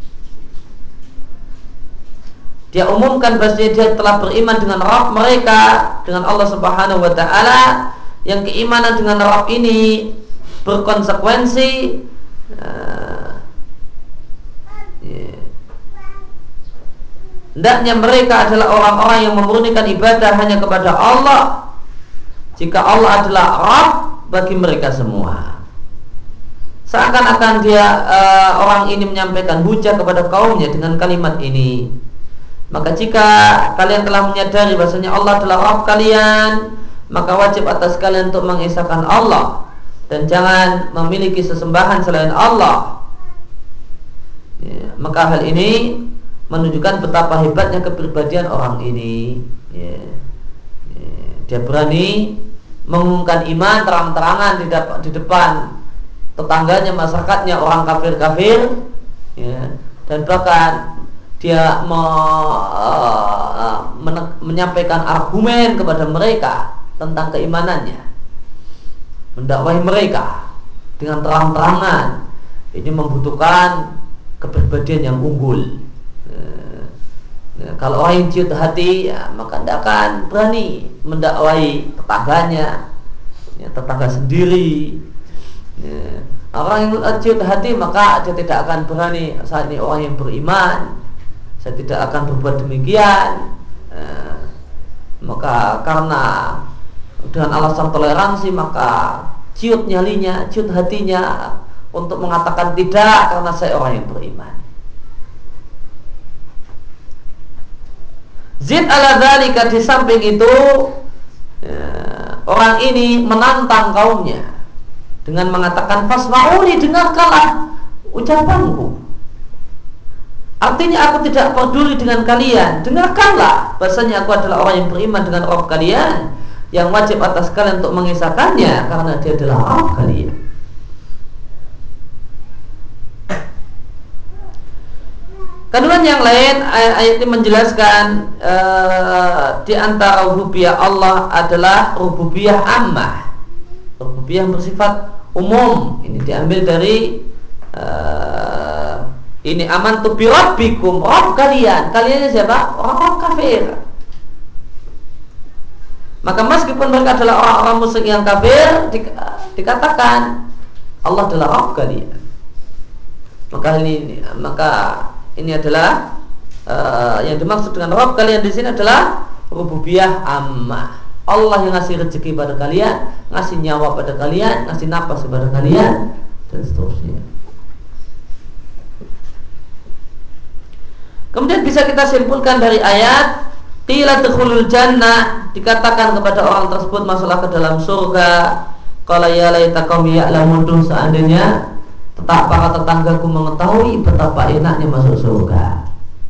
Dia umumkan bahasanya dia telah beriman dengan Rabb mereka, dengan Allah Subhanahu wa taala, yang keimanan dengan Rabb ini berkonsekuensi uh, yeah. hendaknya mereka adalah orang-orang yang memurnikan ibadah hanya kepada Allah, jika Allah adalah Rabb bagi mereka semua. Seakan-akan dia uh, orang ini menyampaikan hujah kepada kaumnya dengan kalimat ini. Maka jika kalian telah menyadari bahasanya Allah adalah Rabb kalian, maka wajib atas kalian untuk mengesahkan Allah dan jangan memiliki sesembahan selain Allah. Ya, maka hal ini menunjukkan betapa hebatnya kepribadian orang ini. Ya, ya, dia berani mengumumkan iman terang-terangan di, di depan tetangganya, masyarakatnya, orang kafir-kafir, ya, dan bahkan dia me, uh, men, menyampaikan argumen kepada mereka tentang keimanannya. mendakwahi mereka dengan terang-terangan. Ini membutuhkan kepribadian yang unggul. Nah, kalau orang yang ciut hati, ya, maka tidak akan berani mendakwahi tetangganya, ya, tetangga sendiri. Ya, orang yang ciut hati maka dia tidak akan berani, saat ini orang yang beriman, saya tidak akan berbuat demikian. Ya, maka karena dengan alasan toleransi maka ciut nyalinya, ciut hatinya untuk mengatakan tidak karena saya orang yang beriman. Zid ala dzalika, di samping itu ya, orang ini menantang kaumnya dengan mengatakan fasma'uni, dengarkanlah ucapanku. Artinya aku tidak peduli dengan kalian, dengarkanlah. Bahasanya aku adalah orang yang beriman dengan Rabb kalian, yang wajib atas kalian untuk mengisahkannya karena dia adalah Rabb kalian. Kandungan yang lain, ayat ini menjelaskan uh, di antara rububiyah Allah adalah rububiyah ammah, rububiyah yang bersifat umum. Ini diambil dari uh, ini amantu bi rabbikum, Rabb kalian. Kalian siapa? Orang-orang kafir. Maka meskipun mereka adalah orang-orang musyrik yang kafir, di, dikatakan Allah adalah Rabb kalian. Maka ini maka ini adalah uh, yang dimaksud dengan Rabb kalian di sini adalah rububiyah ammah. Allah yang ngasih rezeki pada kalian, ngasih nyawa pada kalian, ngasih napas pada kalian, dan seterusnya. Kemudian bisa kita simpulkan dari ayat qila dukhulul jannah, dikatakan kepada orang tersebut masuklah ke dalam surga. Qala ya laita qaumi ya'lamun, seandainya tetap para tetanggaku mengetahui betapa enaknya masuk surga,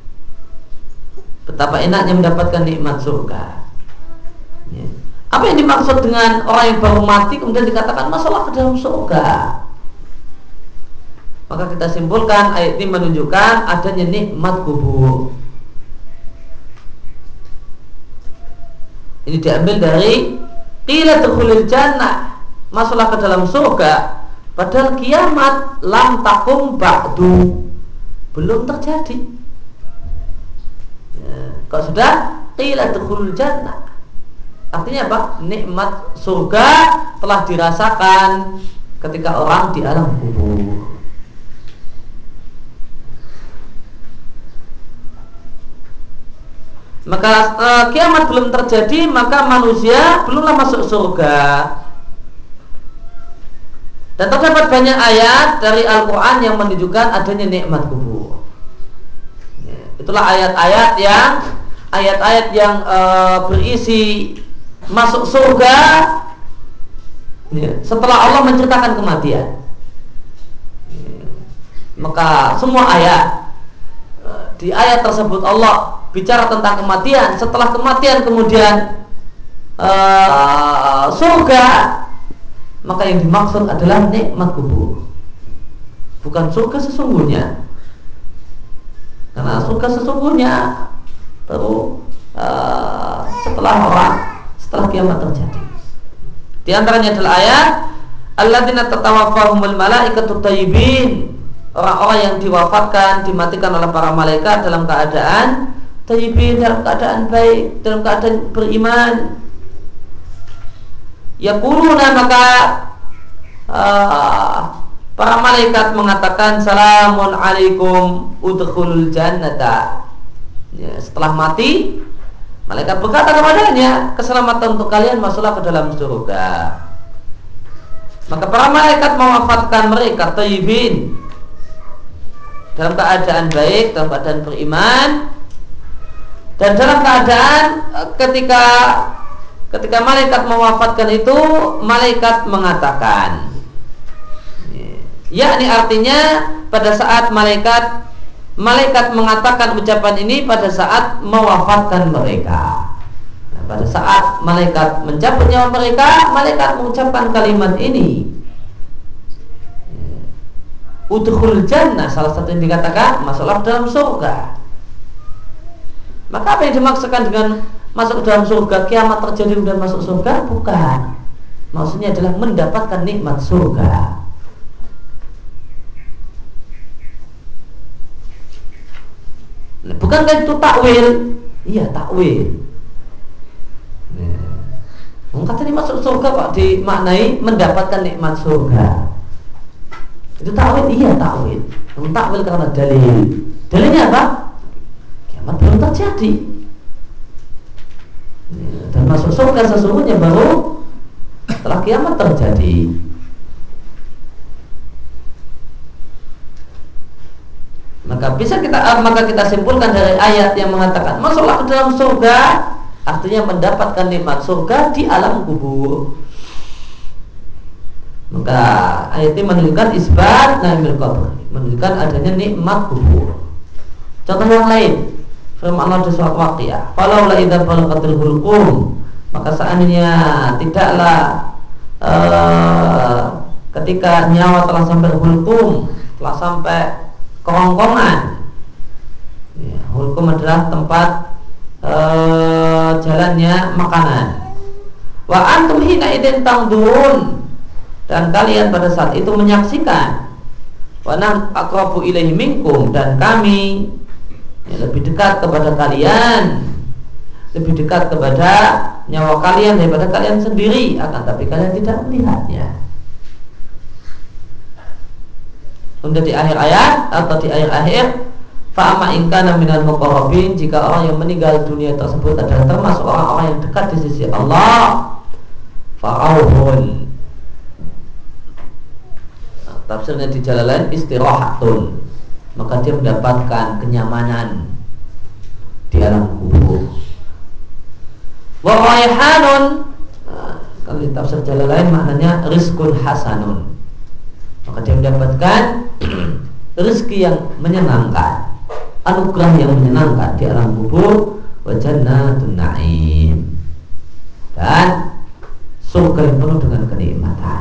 betapa enaknya mendapatkan nikmat surga. Ya. Apa yang dimaksud dengan orang yang baru mati kemudian dikatakan masuklah ke dalam surga? Maka kita simpulkan ayat ini menunjukkan adanya nikmat kubur. Ini diambil dari qila dukhulil jannah, masuklah ke dalam surga. Padahal kiamat lam takum ba'du, belum terjadi. Ya, kalau sudah qila dukhulul jannah, artinya apa? Nikmat surga telah dirasakan ketika orang di alam kubur. Maka e, kiamat belum terjadi, maka manusia belumlah masuk surga. Dan terdapat banyak ayat dari Al-Quran yang menunjukkan adanya nikmat kubur. Ya, itulah ayat-ayat yang ayat-ayat yang e, berisi masuk surga ya, setelah Allah menceritakan kematian. Ya, maka semua ayat e, di ayat tersebut Allah bicara tentang kematian. Setelah kematian kemudian e, surga, maka yang dimaksud adalah nikmat kubur, bukan surga sesungguhnya. Karena surga sesungguhnya baru uh, setelah orang setelah kiamat terjadi. Di antaranya adalah ayat alladzina tatawaffahumul malaikatu thayyibin, orang-orang yang diwafatkan, dimatikan oleh para malaikat dalam keadaan thayyibin, dalam keadaan baik, dalam keadaan beriman. Yaquluna, maka uh, para malaikat mengatakan salamun alaikum udkhulul jannata. Ya, setelah mati malaikat berkata kepadanya, keselamatan untuk kalian, masuklah ke dalam surga. Maka para malaikat mewafatkan mereka thayyibin, dalam keadaan baik, dalam keadaan beriman, dan dalam keadaan ketika Ketika malaikat mewafatkan itu, malaikat mengatakan, yakni artinya pada saat malaikat malaikat mengatakan ucapan ini pada saat mewafatkan mereka. Nah, pada saat malaikat mencabut nyawa mereka, malaikat mengucapkan kalimat ini, udkhul jannah, salah satu yang dikatakan masuklah dalam surga. Maka apa yang dimaksudkan dengan masuk ke dalam surga, kiamat terjadi dan masuk surga? Bukan. Maksudnya adalah mendapatkan nikmat surga. Bukankah itu takwil? Iya, takwil. Nah, kata ini masuk surga kok dimaknai mendapatkan nikmat surga. Itu takwil? Iya, takwil. Takwil karena dalil. Dalilnya apa? Kiamat belum terjadi. Dan masuk surga sesungguhnya baru setelah kiamat terjadi. Maka bisa kita maka kita simpulkan dari ayat yang mengatakan masuklah ke dalam surga, artinya mendapatkan nikmat surga di alam kubur. Maka ayat ini menunjukkan isbat naimil qabr, menunjukkan adanya nikmat kubur. Contoh yang lain, firman Allah di surat Waqiah, "Falaula idza balaghatil hulqum," maka seandainya tidaklah uh, ketika nyawa telah sampai hulqum, telah sampai kerongkongan. Ya, hulqum adalah tempat uh, jalannya makanan. Wa antum hina idin tangdurun, dan kalian pada saat itu menyaksikan. Wa nahnu aqrabu ilaihi minkum, dan kami ya, lebih dekat kepada kalian, lebih dekat kepada nyawa kalian daripada kalian sendiri, akan tapi kalian tidak melihatnya. Kemudian di akhir ayat atau di akhir-akhir, fa'ama in kana minal muqarrabin, jika orang yang meninggal dunia tersebut adalah termasuk orang-orang yang dekat di sisi Allah, fa'auhun, nah, tafsirnya di jalan lain istirahatun, maka dia mendapatkan kenyamanan di alam kubur. Wa raihanun, nah, kalau di tafsir jalan lain maknanya rizqun hasanun, maka dia mendapatkan rezeki yang menyenangkan, anugerah yang menyenangkan di alam kubur. Wa jannatun na'im, dan surga yang penuh dengan kenikmatan.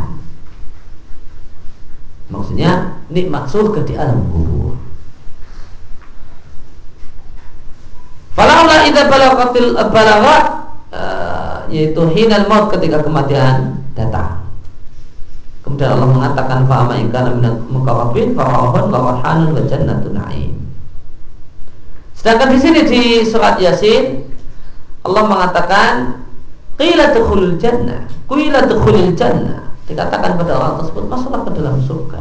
Maksudnya nikmat surga di alam kubur. Falaula idza balaghatil balagha, uh, yaitu hinal maut, ketika kematian datang. Kemudian Allah mengatakan fa'ama in kana minal muqarrabin farahun wa rahanun wa jannatun na'im. Sedangkan di sini di surat Yasin Allah mengatakan qila dukhulul jannah, qila dukhulul jannah, dikatakan pada orang tersebut masuklah ke dalam surga.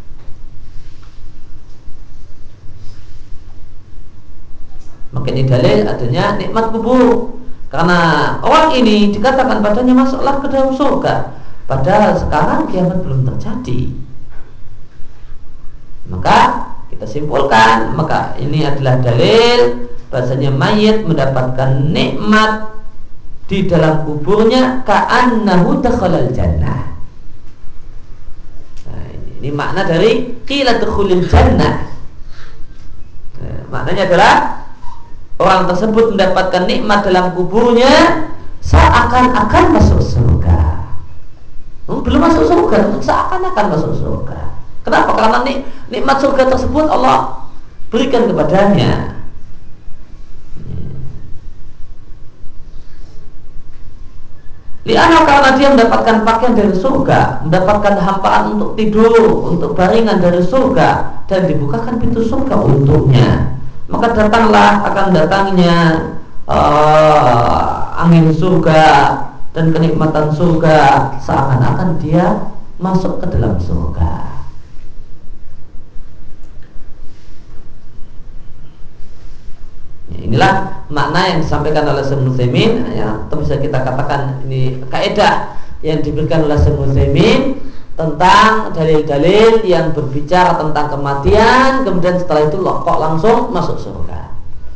Maka ini dalil adanya nikmat kubur, karena orang ini dikatakan padanya masuklah ke dalam surga, padahal sekarang kiamat belum terjadi. Maka kita simpulkan, maka ini adalah dalil bahasanya mayit mendapatkan nikmat di dalam kuburnya ka'annahu dakhalal jannah. Nah, ini, ini makna dari qila dukhulil jannah. Nah, maknanya adalah orang tersebut mendapatkan nikmat dalam kuburnya seakan-akan masuk surga. Belum masuk surga, seakan-akan masuk surga. Kenapa? Karena nik, nikmat surga tersebut Allah berikan kepadanya. Li'anna, karena dia mendapatkan pakaian dari surga, mendapatkan hampaan untuk tidur, untuk baringan dari surga, dan dibukakan pintu surga untuknya. Maka datanglah akan datangnya uh, angin surga dan kenikmatan surga, seakan-akan dia masuk ke dalam surga. Ya, inilah makna yang disampaikan oleh Syekh Utsaimin, ya, atau bisa kita katakan ini kaidah yang diberikan oleh Syekh Utsaimin tentang dalil-dalil yang berbicara tentang kematian, kemudian setelah itu kok langsung masuk surga.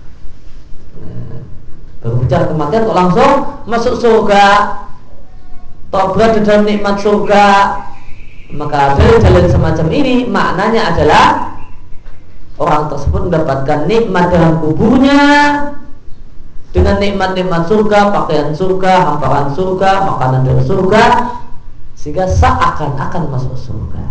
Berbicara kematian kok langsung masuk surga, atau berada dalam nikmat surga. Maka dalil-dalil semacam ini maknanya adalah orang tersebut mendapatkan nikmat dalam kuburnya dengan nikmat-nikmat surga, pakaian surga, hamparan surga, makanan dari surga, sehingga seakan-akan masuk surga.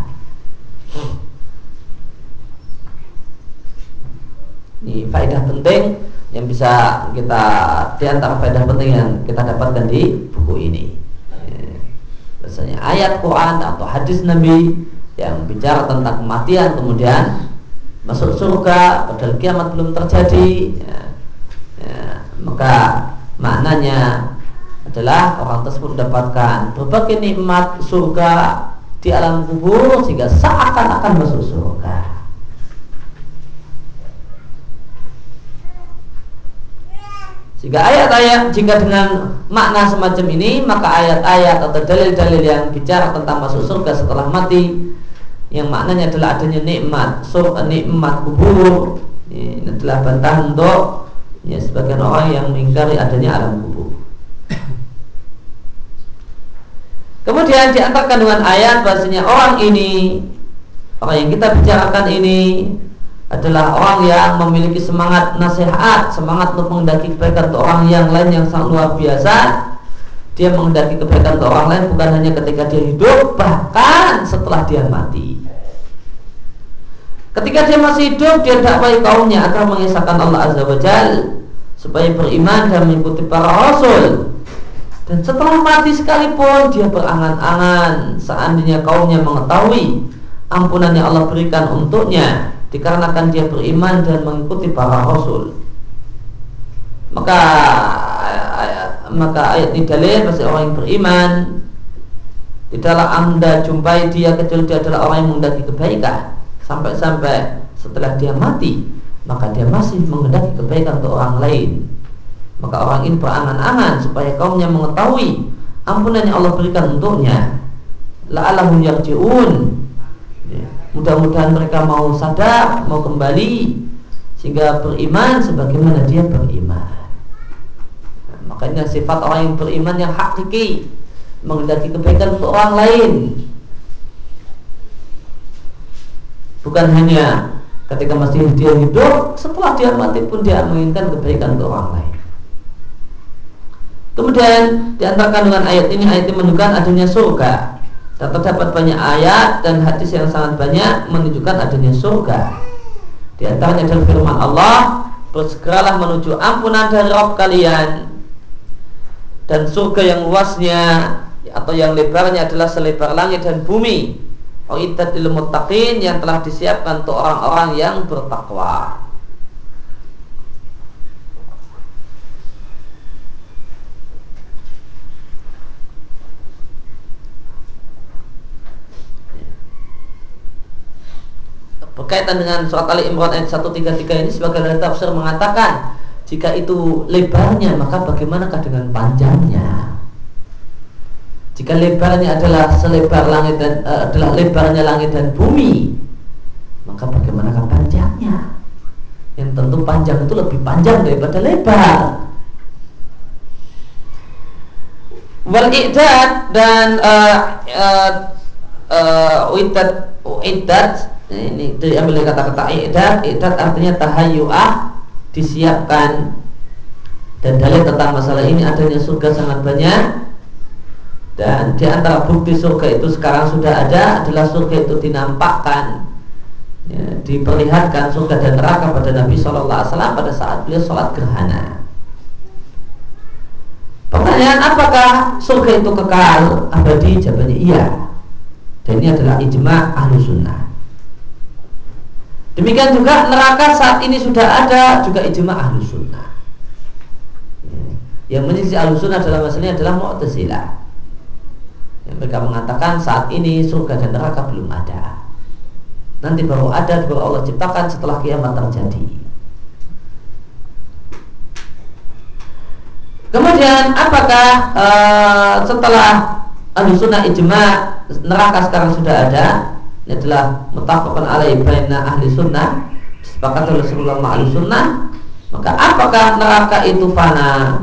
Ini faedah penting yang bisa kita, di antara faedah penting yang kita dapatkan di buku ini. ayat Quran atau hadis Nabi yang bicara tentang kematian kemudian masuk surga padahal kiamat belum terjadi, ya, ya, maka maknanya adalah orang tersebut mendapatkan berbagai nikmat surga di alam kubur sehingga seakan-akan masuk surga. Jika ayat-ayat jika dengan makna semacam ini, maka ayat-ayat atau dalil-dalil yang bicara tentang masuk surga setelah mati yang maknanya adalah adanya nikmat surga, nikmat kubur, ini adalah bantahan untuk ya, sebagian orang yang mengingkari adanya alam kubur. Kemudian diantarkan dengan ayat bahasanya orang ini, orang yang kita bicarakan ini adalah orang yang memiliki semangat nasihat, semangat untuk menghendaki kebaikan untuk orang yang lain yang sangat luar biasa. Dia menghendaki kebaikan untuk orang lain bukan hanya ketika dia hidup, bahkan setelah dia mati. Ketika dia masih hidup, dia dakwai kaumnya agar mengesahkan Allah Azza wa Jalla, supaya beriman dan mengikuti para rasul. Dan setelah mati sekalipun dia berangan-angan seandainya kaumnya mengetahui ampunan yang Allah berikan untuknya dikarenakan dia beriman dan mengikuti para rasul. Maka maka ayat ini dalil bagi orang yang beriman. Tidaklah Anda jumpai dia kecuali dia adalah orang yang menghendaki kebaikan, sampai-sampai setelah dia mati maka dia masih menghendaki kebaikan untuk orang lain. Maka orang ini berangan-angan supaya kaumnya mengetahui ampunan yang Allah berikan untuknya. La'allahum yarji'un, mudah-mudahan mereka mau sadar, mau kembali sehingga beriman sebagaimana dia beriman. Nah, makanya sifat orang yang beriman yang hakiki, menghendaki kebaikan untuk orang lain, bukan hanya ketika masih dia hidup, setelah dia mati pun dia menginginkan kebaikan untuk orang lain. Kemudian diantarkan dengan ayat ini, ayat ini menunjukkan adanya surga. Dan terdapat banyak ayat dan hadis yang sangat banyak menunjukkan adanya surga. Di antaranya adalah firman Allah, bersegeralah menuju ampunan dari Rabb kalian, dan surga yang luasnya atau yang lebarnya adalah selebar langit dan bumi. Uiddat lil muttaqin, yang telah disiapkan untuk orang-orang yang bertakwa. Berkaitan dengan surat Ali Imran ayat seratus tiga puluh tiga ini, sebagian dari tafsir mengatakan jika itu lebarnya maka bagaimanakah dengan panjangnya? Jika lebarnya adalah selebar langit dan uh, adalah lebarnya langit dan bumi, maka bagaimanakah panjangnya? Yang tentu panjang itu lebih panjang daripada lebar. Wal i'dad dan uh, uh, uh, uiddat uiddat ini diambil dari kata-kata i'dad. I'dad artinya tahayyu'ah, disiapkan. Dan dalil tentang masalah ini adanya surga sangat banyak. Dan di antara bukti surga itu sekarang sudah ada adalah surga itu dinampakkan, ya, diperlihatkan surga dan neraka pada Nabi shallallahu alaihi wasallam pada saat beliau sholat gerhana. Pertanyaan, apakah surga itu kekal abadi? Jawabannya iya. Dan ini adalah ijma' ahlu sunnah. Demikian juga neraka saat ini sudah ada, juga ijma' ahlu sunnah. Yang menyelisih ahlu sunnah dalam masalah ini adalah Mu'tazilah. Yang mereka mengatakan saat ini surga dan neraka belum ada. Nanti baru ada, baru Allah ciptakan setelah kiamat terjadi. Kemudian apakah uh, setelah ahlu sunnah ijma' neraka sekarang sudah ada? Ini adalah muttafaqun alaihi baina ahli sunnah, disepakati oleh seluruh ahli sunnah. Maka apakah neraka itu fana?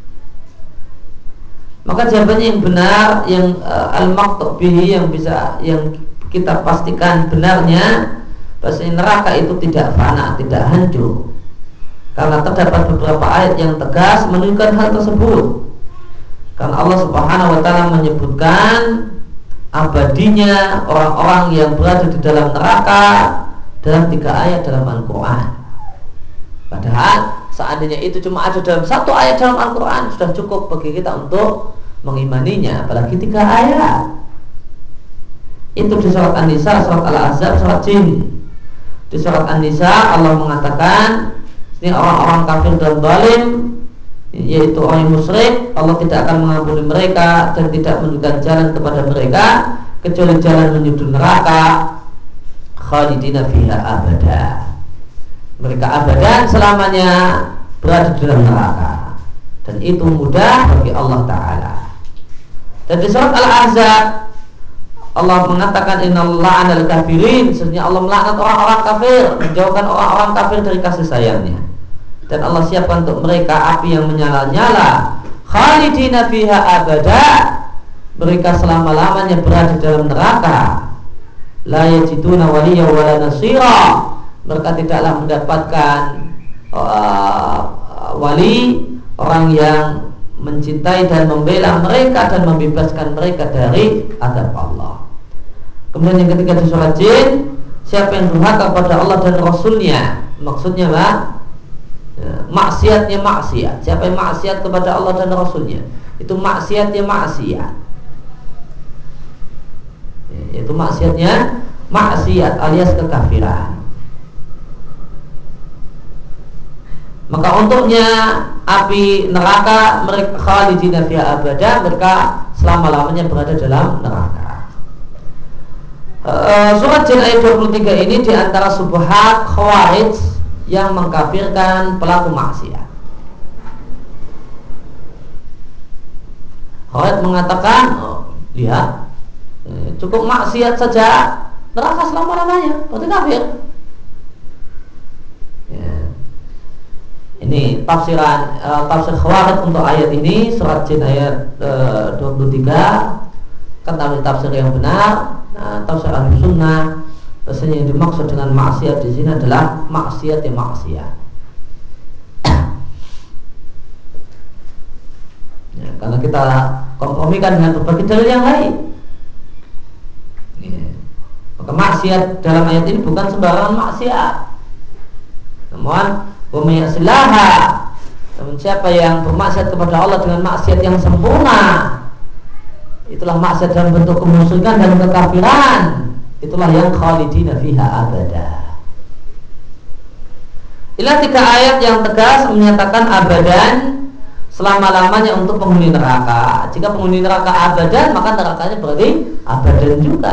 Maka jawabannya yang benar, yang uh, al-maqtu' bihi, yang bisa yang kita pastikan benarnya, bahwasanya neraka itu tidak fana, tidak hancur. Karena terdapat beberapa ayat yang tegas menunjukkan hal tersebut. Karena Allah Subhanahu wa taala menyebutkan abadinya orang-orang yang berada di dalam neraka dalam tiga ayat dalam Al-Quran. Padahal seandainya itu cuma ada dalam satu ayat dalam Al-Quran sudah cukup bagi kita untuk mengimaninya, apalagi tiga ayat. Itu di surat An-Nisa, surat Al-Ahzab, surat Jin. Di surat An-Nisa Allah mengatakan ini orang-orang kafir dan zalim, yaitu orang yang musyrik, Allah tidak akan mengampuni mereka dan tidak menunjukkan jalan kepada mereka kecuali jalan menuju neraka, khalidina fiha abada. Mereka abadan selamanya berada di dalam neraka, dan itu mudah bagi Allah Ta'ala. Dan di surat Al-Ahzab Allah mengatakan innallaha 'alal kafirin, sesungguhnya Allah melaknat orang-orang kafir, menjauhkan orang-orang kafir dari kasih sayangnya. Dan Allah siapkan untuk mereka api yang menyala-nyala, khalidina fiha abada, mereka selama-lamanya berada di dalam neraka. La yajiduna waliyya wala nasira, mereka tidaklah mendapatkan uh, wali, orang yang mencintai dan membela mereka dan membebaskan mereka dari azab Allah. Kemudian yang ketiga di surat Jin, siapa yang durhaka kepada Allah dan Rasulnya, maksudnya Pak, ya, maksiatnya maksiat. Siapa yang maksiat kepada Allah dan Rasulnya, itu maksiatnya maksiat, ya, itu maksiatnya maksiat alias kekafiran. Maka untuknya api neraka, mereka khalidina fiha abada, mereka selama-lamanya berada dalam neraka. Uh, surat Jin ayat dua puluh tiga ini diantara subhat khawarij yang mengkafirkan pelaku maksiat. Khawarij mengatakan, oh, lihat, cukup maksiat saja neraka selama-lamanya, berarti kafir. Ya. Ini tafsiran uh, tafsir khawarij untuk ayat ini, surat Jin ayat uh, dua puluh tiga. Kan tafsir yang benar. Nah, tafsir ahli sunnah, bahasanya yang dimaksud dengan maksiat di sini adalah maksiat yang maksiat. Ya, karena kita kompromikan dengan berbagai dalil yang lain. Ya. Maka maksiat dalam ayat ini bukan sembarangan maksiat. Namun, wamiyasilaha, namun siapa yang bermaksiat kepada Allah dengan maksiat yang sempurna, itulah maksiat dalam bentuk kemusyrikan dan kekafiran, itulah yang khalidina fiha abada. Inilah tiga ayat yang tegas menyatakan abadan, selama-lamanya untuk penghuni neraka. Jika penghuni neraka abadan, maka nerakanya berarti abadan juga.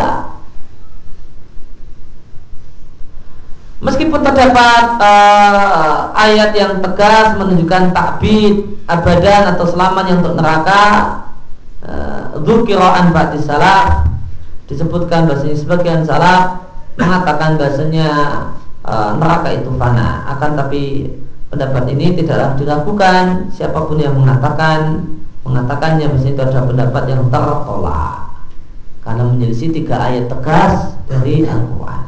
Meskipun terdapat uh, ayat yang tegas menunjukkan takbid abadan atau selamanya untuk neraka, dzukira'an ba'di salaf, disebutkan bahasanya sebagian salaf mengatakan bahasanya uh, neraka itu fana. Akan tapi pendapat ini tidaklah diragukan siapapun yang mengatakan mengatakannya, bahasanya itu adalah pendapat yang tertolak karena menyelisih tiga ayat tegas dari Al-Quran.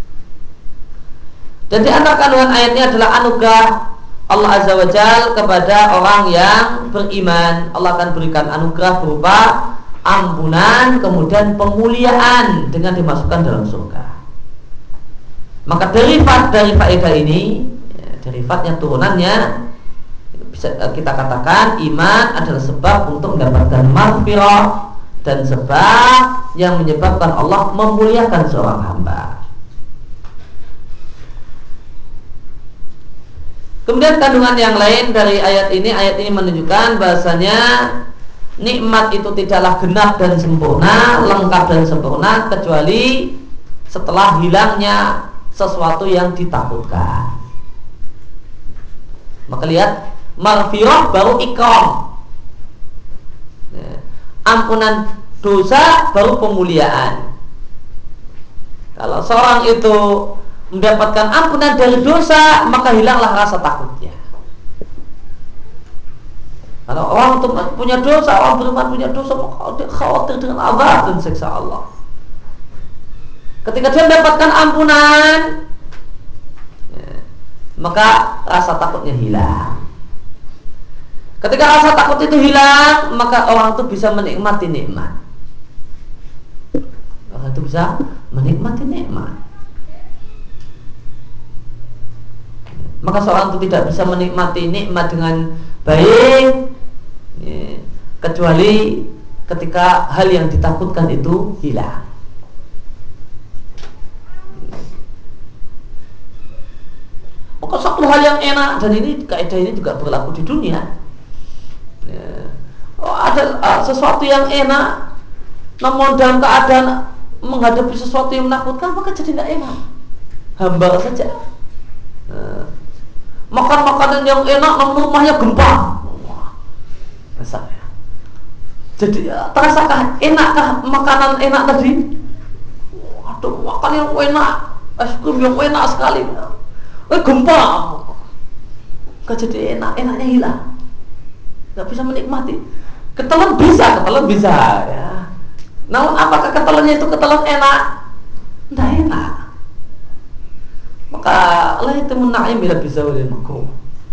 Dan di antara kandungan ayatnya adalah anugerah Allah Azza wa Jal kepada orang yang beriman. Allah akan berikan anugerah berupa ampunan, kemudian pemuliaan dengan dimasukkan dalam surga. Maka derivat dari faedah ini, ya, derivatnya turunannya, bisa kita katakan iman adalah sebab untuk mendapatkan maghfirah dan sebab yang menyebabkan Allah memuliakan seorang hamba. Kemudian kandungan yang lain dari ayat ini, ayat ini menunjukkan bahasanya nikmat itu tidaklah genap dan sempurna, lengkap dan sempurna kecuali setelah hilangnya sesuatu yang ditakutkan. Maka lihat, maghfirah baru ikram, ampunan dosa baru pemuliaan. Kalau seorang itu mendapatkan ampunan dari dosa, maka hilanglah rasa takutnya. Kalau orang itu punya dosa, orang beriman punya dosa, maka dia khawatir dengan azab dan siksa Allah. Ketika dia mendapatkan ampunan, ya, maka rasa takutnya hilang. Ketika rasa takut itu hilang, maka orang itu bisa menikmati nikmat. Orang itu bisa menikmati nikmat. Maka seorang itu tidak bisa menikmati nikmat dengan baik, ya, kecuali ketika hal yang ditakutkan itu hilang. sesuatu hal yang enak, dan ini kaidah ini juga berlaku di dunia. Ya. Oh, ada uh, sesuatu yang enak, namun dalam keadaan menghadapi sesuatu yang menakutkan, maka jadi tidak enak. Hambar saja. Uh, makan makanan yang enak, namun rumahnya gempa. Misalnya. Jadi uh, terasakan enakkah makanan enak tadi? Waduh, makan yang enak, es krim yang enak sekali. Eh gempa, gak jadi enak, enaknya hilang, gak bisa menikmati. Ketelan bisa, ketelan bisa ya. Namun apakah ketelannya itu ketelan enak? Tidak enak. Maka Allah itu menaim bila bisa oleh makruh.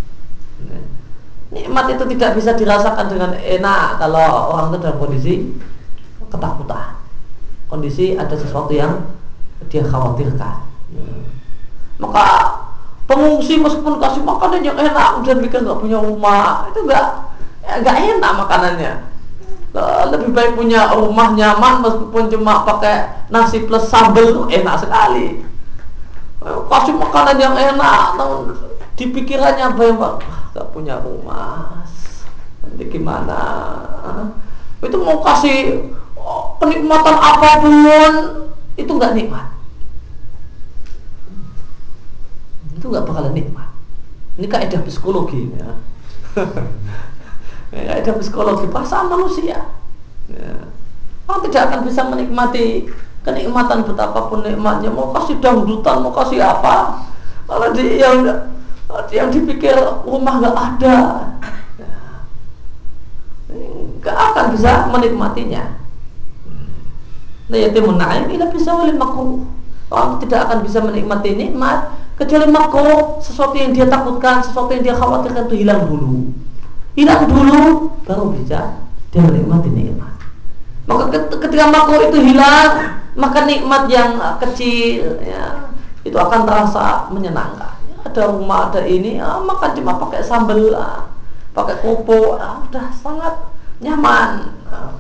Nikmat itu tidak bisa dirasakan dengan enak kalau orang itu dalam kondisi ketakutan, kondisi ada sesuatu yang dia khawatirkan. Maka pengungsi meskipun kasih makanan yang enak, kemudian mikir nggak punya rumah, itu nggak nggak enak makanannya. Lebih baik punya rumah nyaman meskipun cuma pakai nasi plus sambal, enak sekali. Kasih makanan yang enak, namun di pikirannya apa yang nggak punya rumah, nanti gimana? Itu mau kasih kenikmatan apapun, itu nggak nikmat. Itu nggak bakalan nikmat. Ini kaidah psikologi ya. Kaidah psikologi perasaan manusia ya. Orang tidak akan bisa menikmati kenikmatan betapapun nikmatnya. Mau kasih dangdutan, mau kasih apa, kalau di, yang yang dipikir rumah nggak ada ya, nggak akan bisa menikmatinya. Nah yatimun na'im ila bisa oleh makruh. Orang tidak akan bisa menikmati nikmat kecuali makruh, sesuatu yang dia takutkan, sesuatu yang dia khawatirkan itu hilang dulu. Hilang dulu, baru bisa dia menikmati nikmat. Maka ketika makruh itu hilang, maka nikmat yang kecil ya, itu akan terasa menyenangkan. Ada rumah, ada ini, ah, makan cuma pakai sambal, ah, pakai kerupuk, ah, udah sangat nyaman. Ah.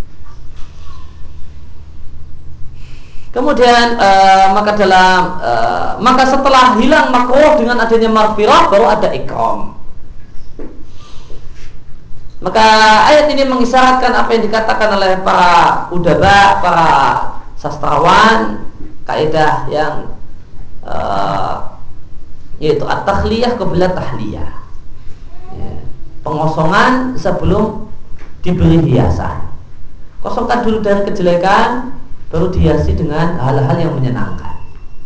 Kemudian uh, maka dalam uh, maka setelah hilang makruh dengan adanya maghfirah baru ada ikram. Maka ayat ini mengisyaratkan apa yang dikatakan oleh para udaba, para sastrawan, kaidah yang uh, yaitu at-takhliyah qabla tahliyah. Ya, pengosongan sebelum diberi hiasan. Kosongkan dulu dari kejelekan, baru dihiasi dengan hal-hal yang menyenangkan.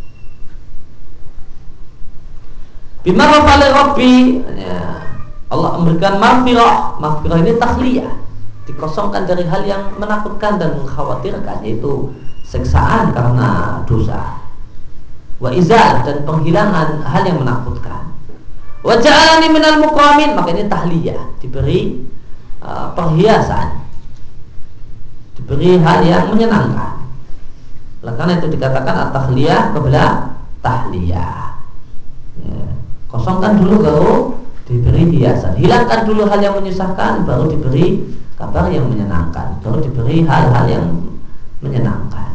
Bima rafa'ali Rabbi ya, Allah memberikan maghfirah. Maghfirah ini takhliyah, dikosongkan dari hal yang menakutkan dan mengkhawatirkan, yaitu siksaan karena dosa, wa izal, dan penghilangan hal yang menakutkan, wa ja'alani minal mukramin, maka ini tahliyah, diberi uh, perhiasan, diberi hal yang menyenangkan. Karena itu dikatakan at-takhliyah qabla tahliyah ya. Kosongkan dulu baru diberi hiasan, hilangkan dulu hal yang menyusahkan baru diberi kabar yang menyenangkan, baru diberi hal-hal yang menyenangkan.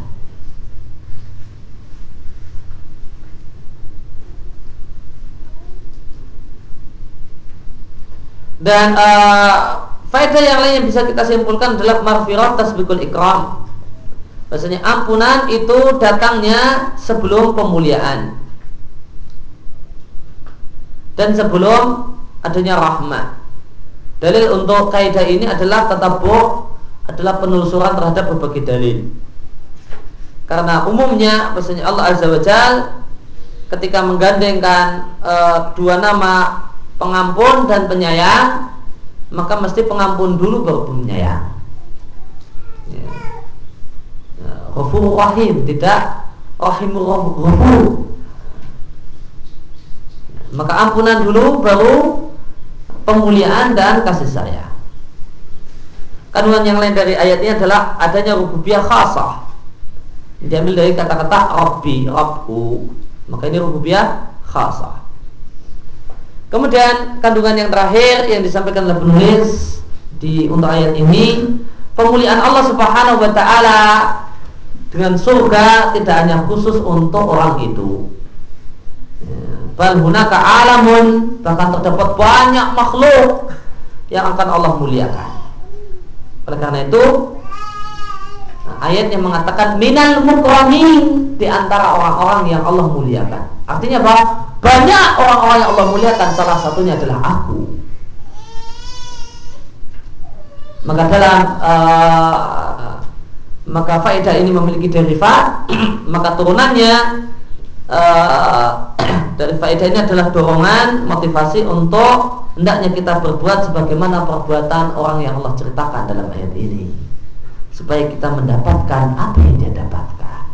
Dan uh, faedah yang lain yang bisa kita simpulkan adalah maghfirah tasbiqul ikram. Bahasanya ampunan itu datangnya sebelum pemuliaan dan sebelum adanya rahmat. Dalil untuk kaidah ini adalah tatabbu', adalah penelusuran terhadap berbagai dalil. Karena umumnya bahasanya Allah Azza wa Jalla ketika menggandengkan e, dua nama pengampun dan penyayang, maka mesti pengampun dulu baru penyayang. Ya. Ghafurur Rahim, tidak Rahimur Ghafur. Maka ampunan dulu baru pemuliaan dan kasih sayang. Kandungan yang lain dari ayat ini adalah adanya rububiyah khasah. Diambil dari kata-kata Rabbi, Rabbku. Maka ini rububiyah khasah. Kemudian kandungan yang terakhir yang disampaikan oleh penulis di untuk ayat ini, pemuliaan Allah Subhanahu wa taala dengan surga tidak hanya khusus untuk orang itu, bal hunaka alamun, bahkan terdapat banyak makhluk yang akan Allah muliakan. Oleh karena itu ayat yang mengatakan minal mukramin, di antara orang-orang yang Allah muliakan. Artinya bahwa banyak orang-orang yang Allah muliakan, salah satunya adalah aku. Maka dalam uh, maka faedah ini memiliki derivat, maka turunannya uh, dari faedah ini adalah dorongan, motivasi untuk hendaknya kita berbuat sebagaimana perbuatan orang yang Allah ceritakan dalam ayat ini, supaya kita mendapatkan apa yang dia dapatkan.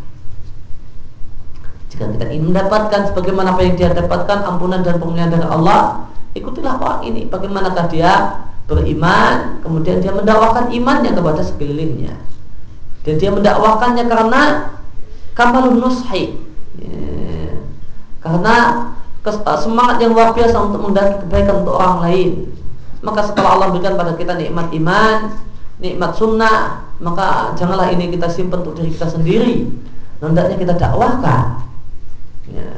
Jika kita ingin mendapatkan sebagaimana apa yang dia dapatkan, ampunan dan pemulihan dari Allah, ikutilah orang ini. Bagaimanakah dia beriman, kemudian dia mendakwakan imannya kepada sekelilingnya, dan dia mendakwakannya karena kamalun nushi, ya, karena semangat yang luar biasa untuk mendaki kebaikan untuk orang lain. Maka setelah Allah berikan pada kita nikmat iman, nikmat sunnah, maka janganlah ini kita simpan untuk diri kita sendiri, hendaknya kita dakwahkan, ya.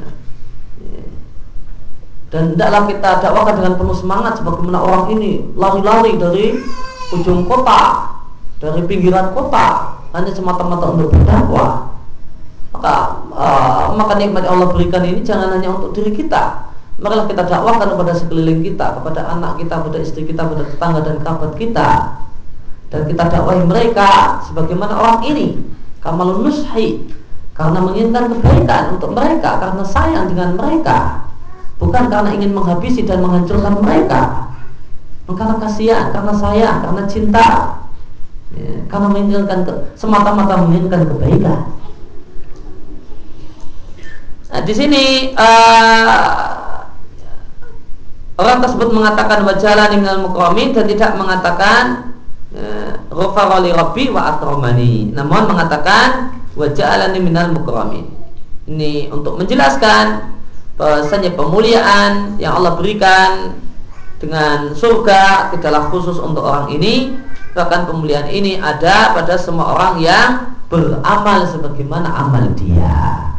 Dan hendaklah kita dakwakan dengan penuh semangat, sebagaimana orang ini lari-lari dari ujung kota, dari pinggiran kota, hanya semata-mata untuk berdakwah. Maka uh, maka nikmat yang Allah berikan ini jangan hanya untuk diri kita, marilah kita dakwakan kepada sekeliling kita, kepada anak kita, kepada istri kita, kepada tetangga dan kerabat kita, dan kita dakwahi mereka sebagaimana orang ini kamalun nushi, karena menginginkan kebaikan untuk mereka, karena sayang dengan mereka, bukan karena ingin menghabisi dan menghancurkan mereka, karena kasihan, karena sayang, karena cinta, ya, karena menginginkan ke, semata-mata menginginkan kebaikan. Nah, di sini uh, orang tersebut mengatakan wajalani minal mukramin, dan tidak mengatakan ghafara li rabbi wa akramani, namun mengatakan wajalani minal mukramin. Ini untuk menjelaskan bahwasanya pemuliaan yang Allah berikan dengan surga tidaklah khusus untuk orang ini, bahkan pemuliaan ini ada pada semua orang yang beramal sebagaimana amal dia.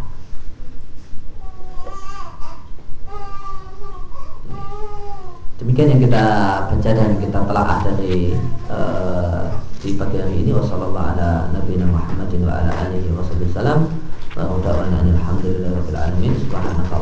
Demikian yang kita baca dan kita telaah dari uh, di pagi hari ini. Wassallallahu ala nabiyina Muhammadin wa ala alihi wasallam. Wa da'wana alhamdulillahi rabbil alamin. Subhanallah.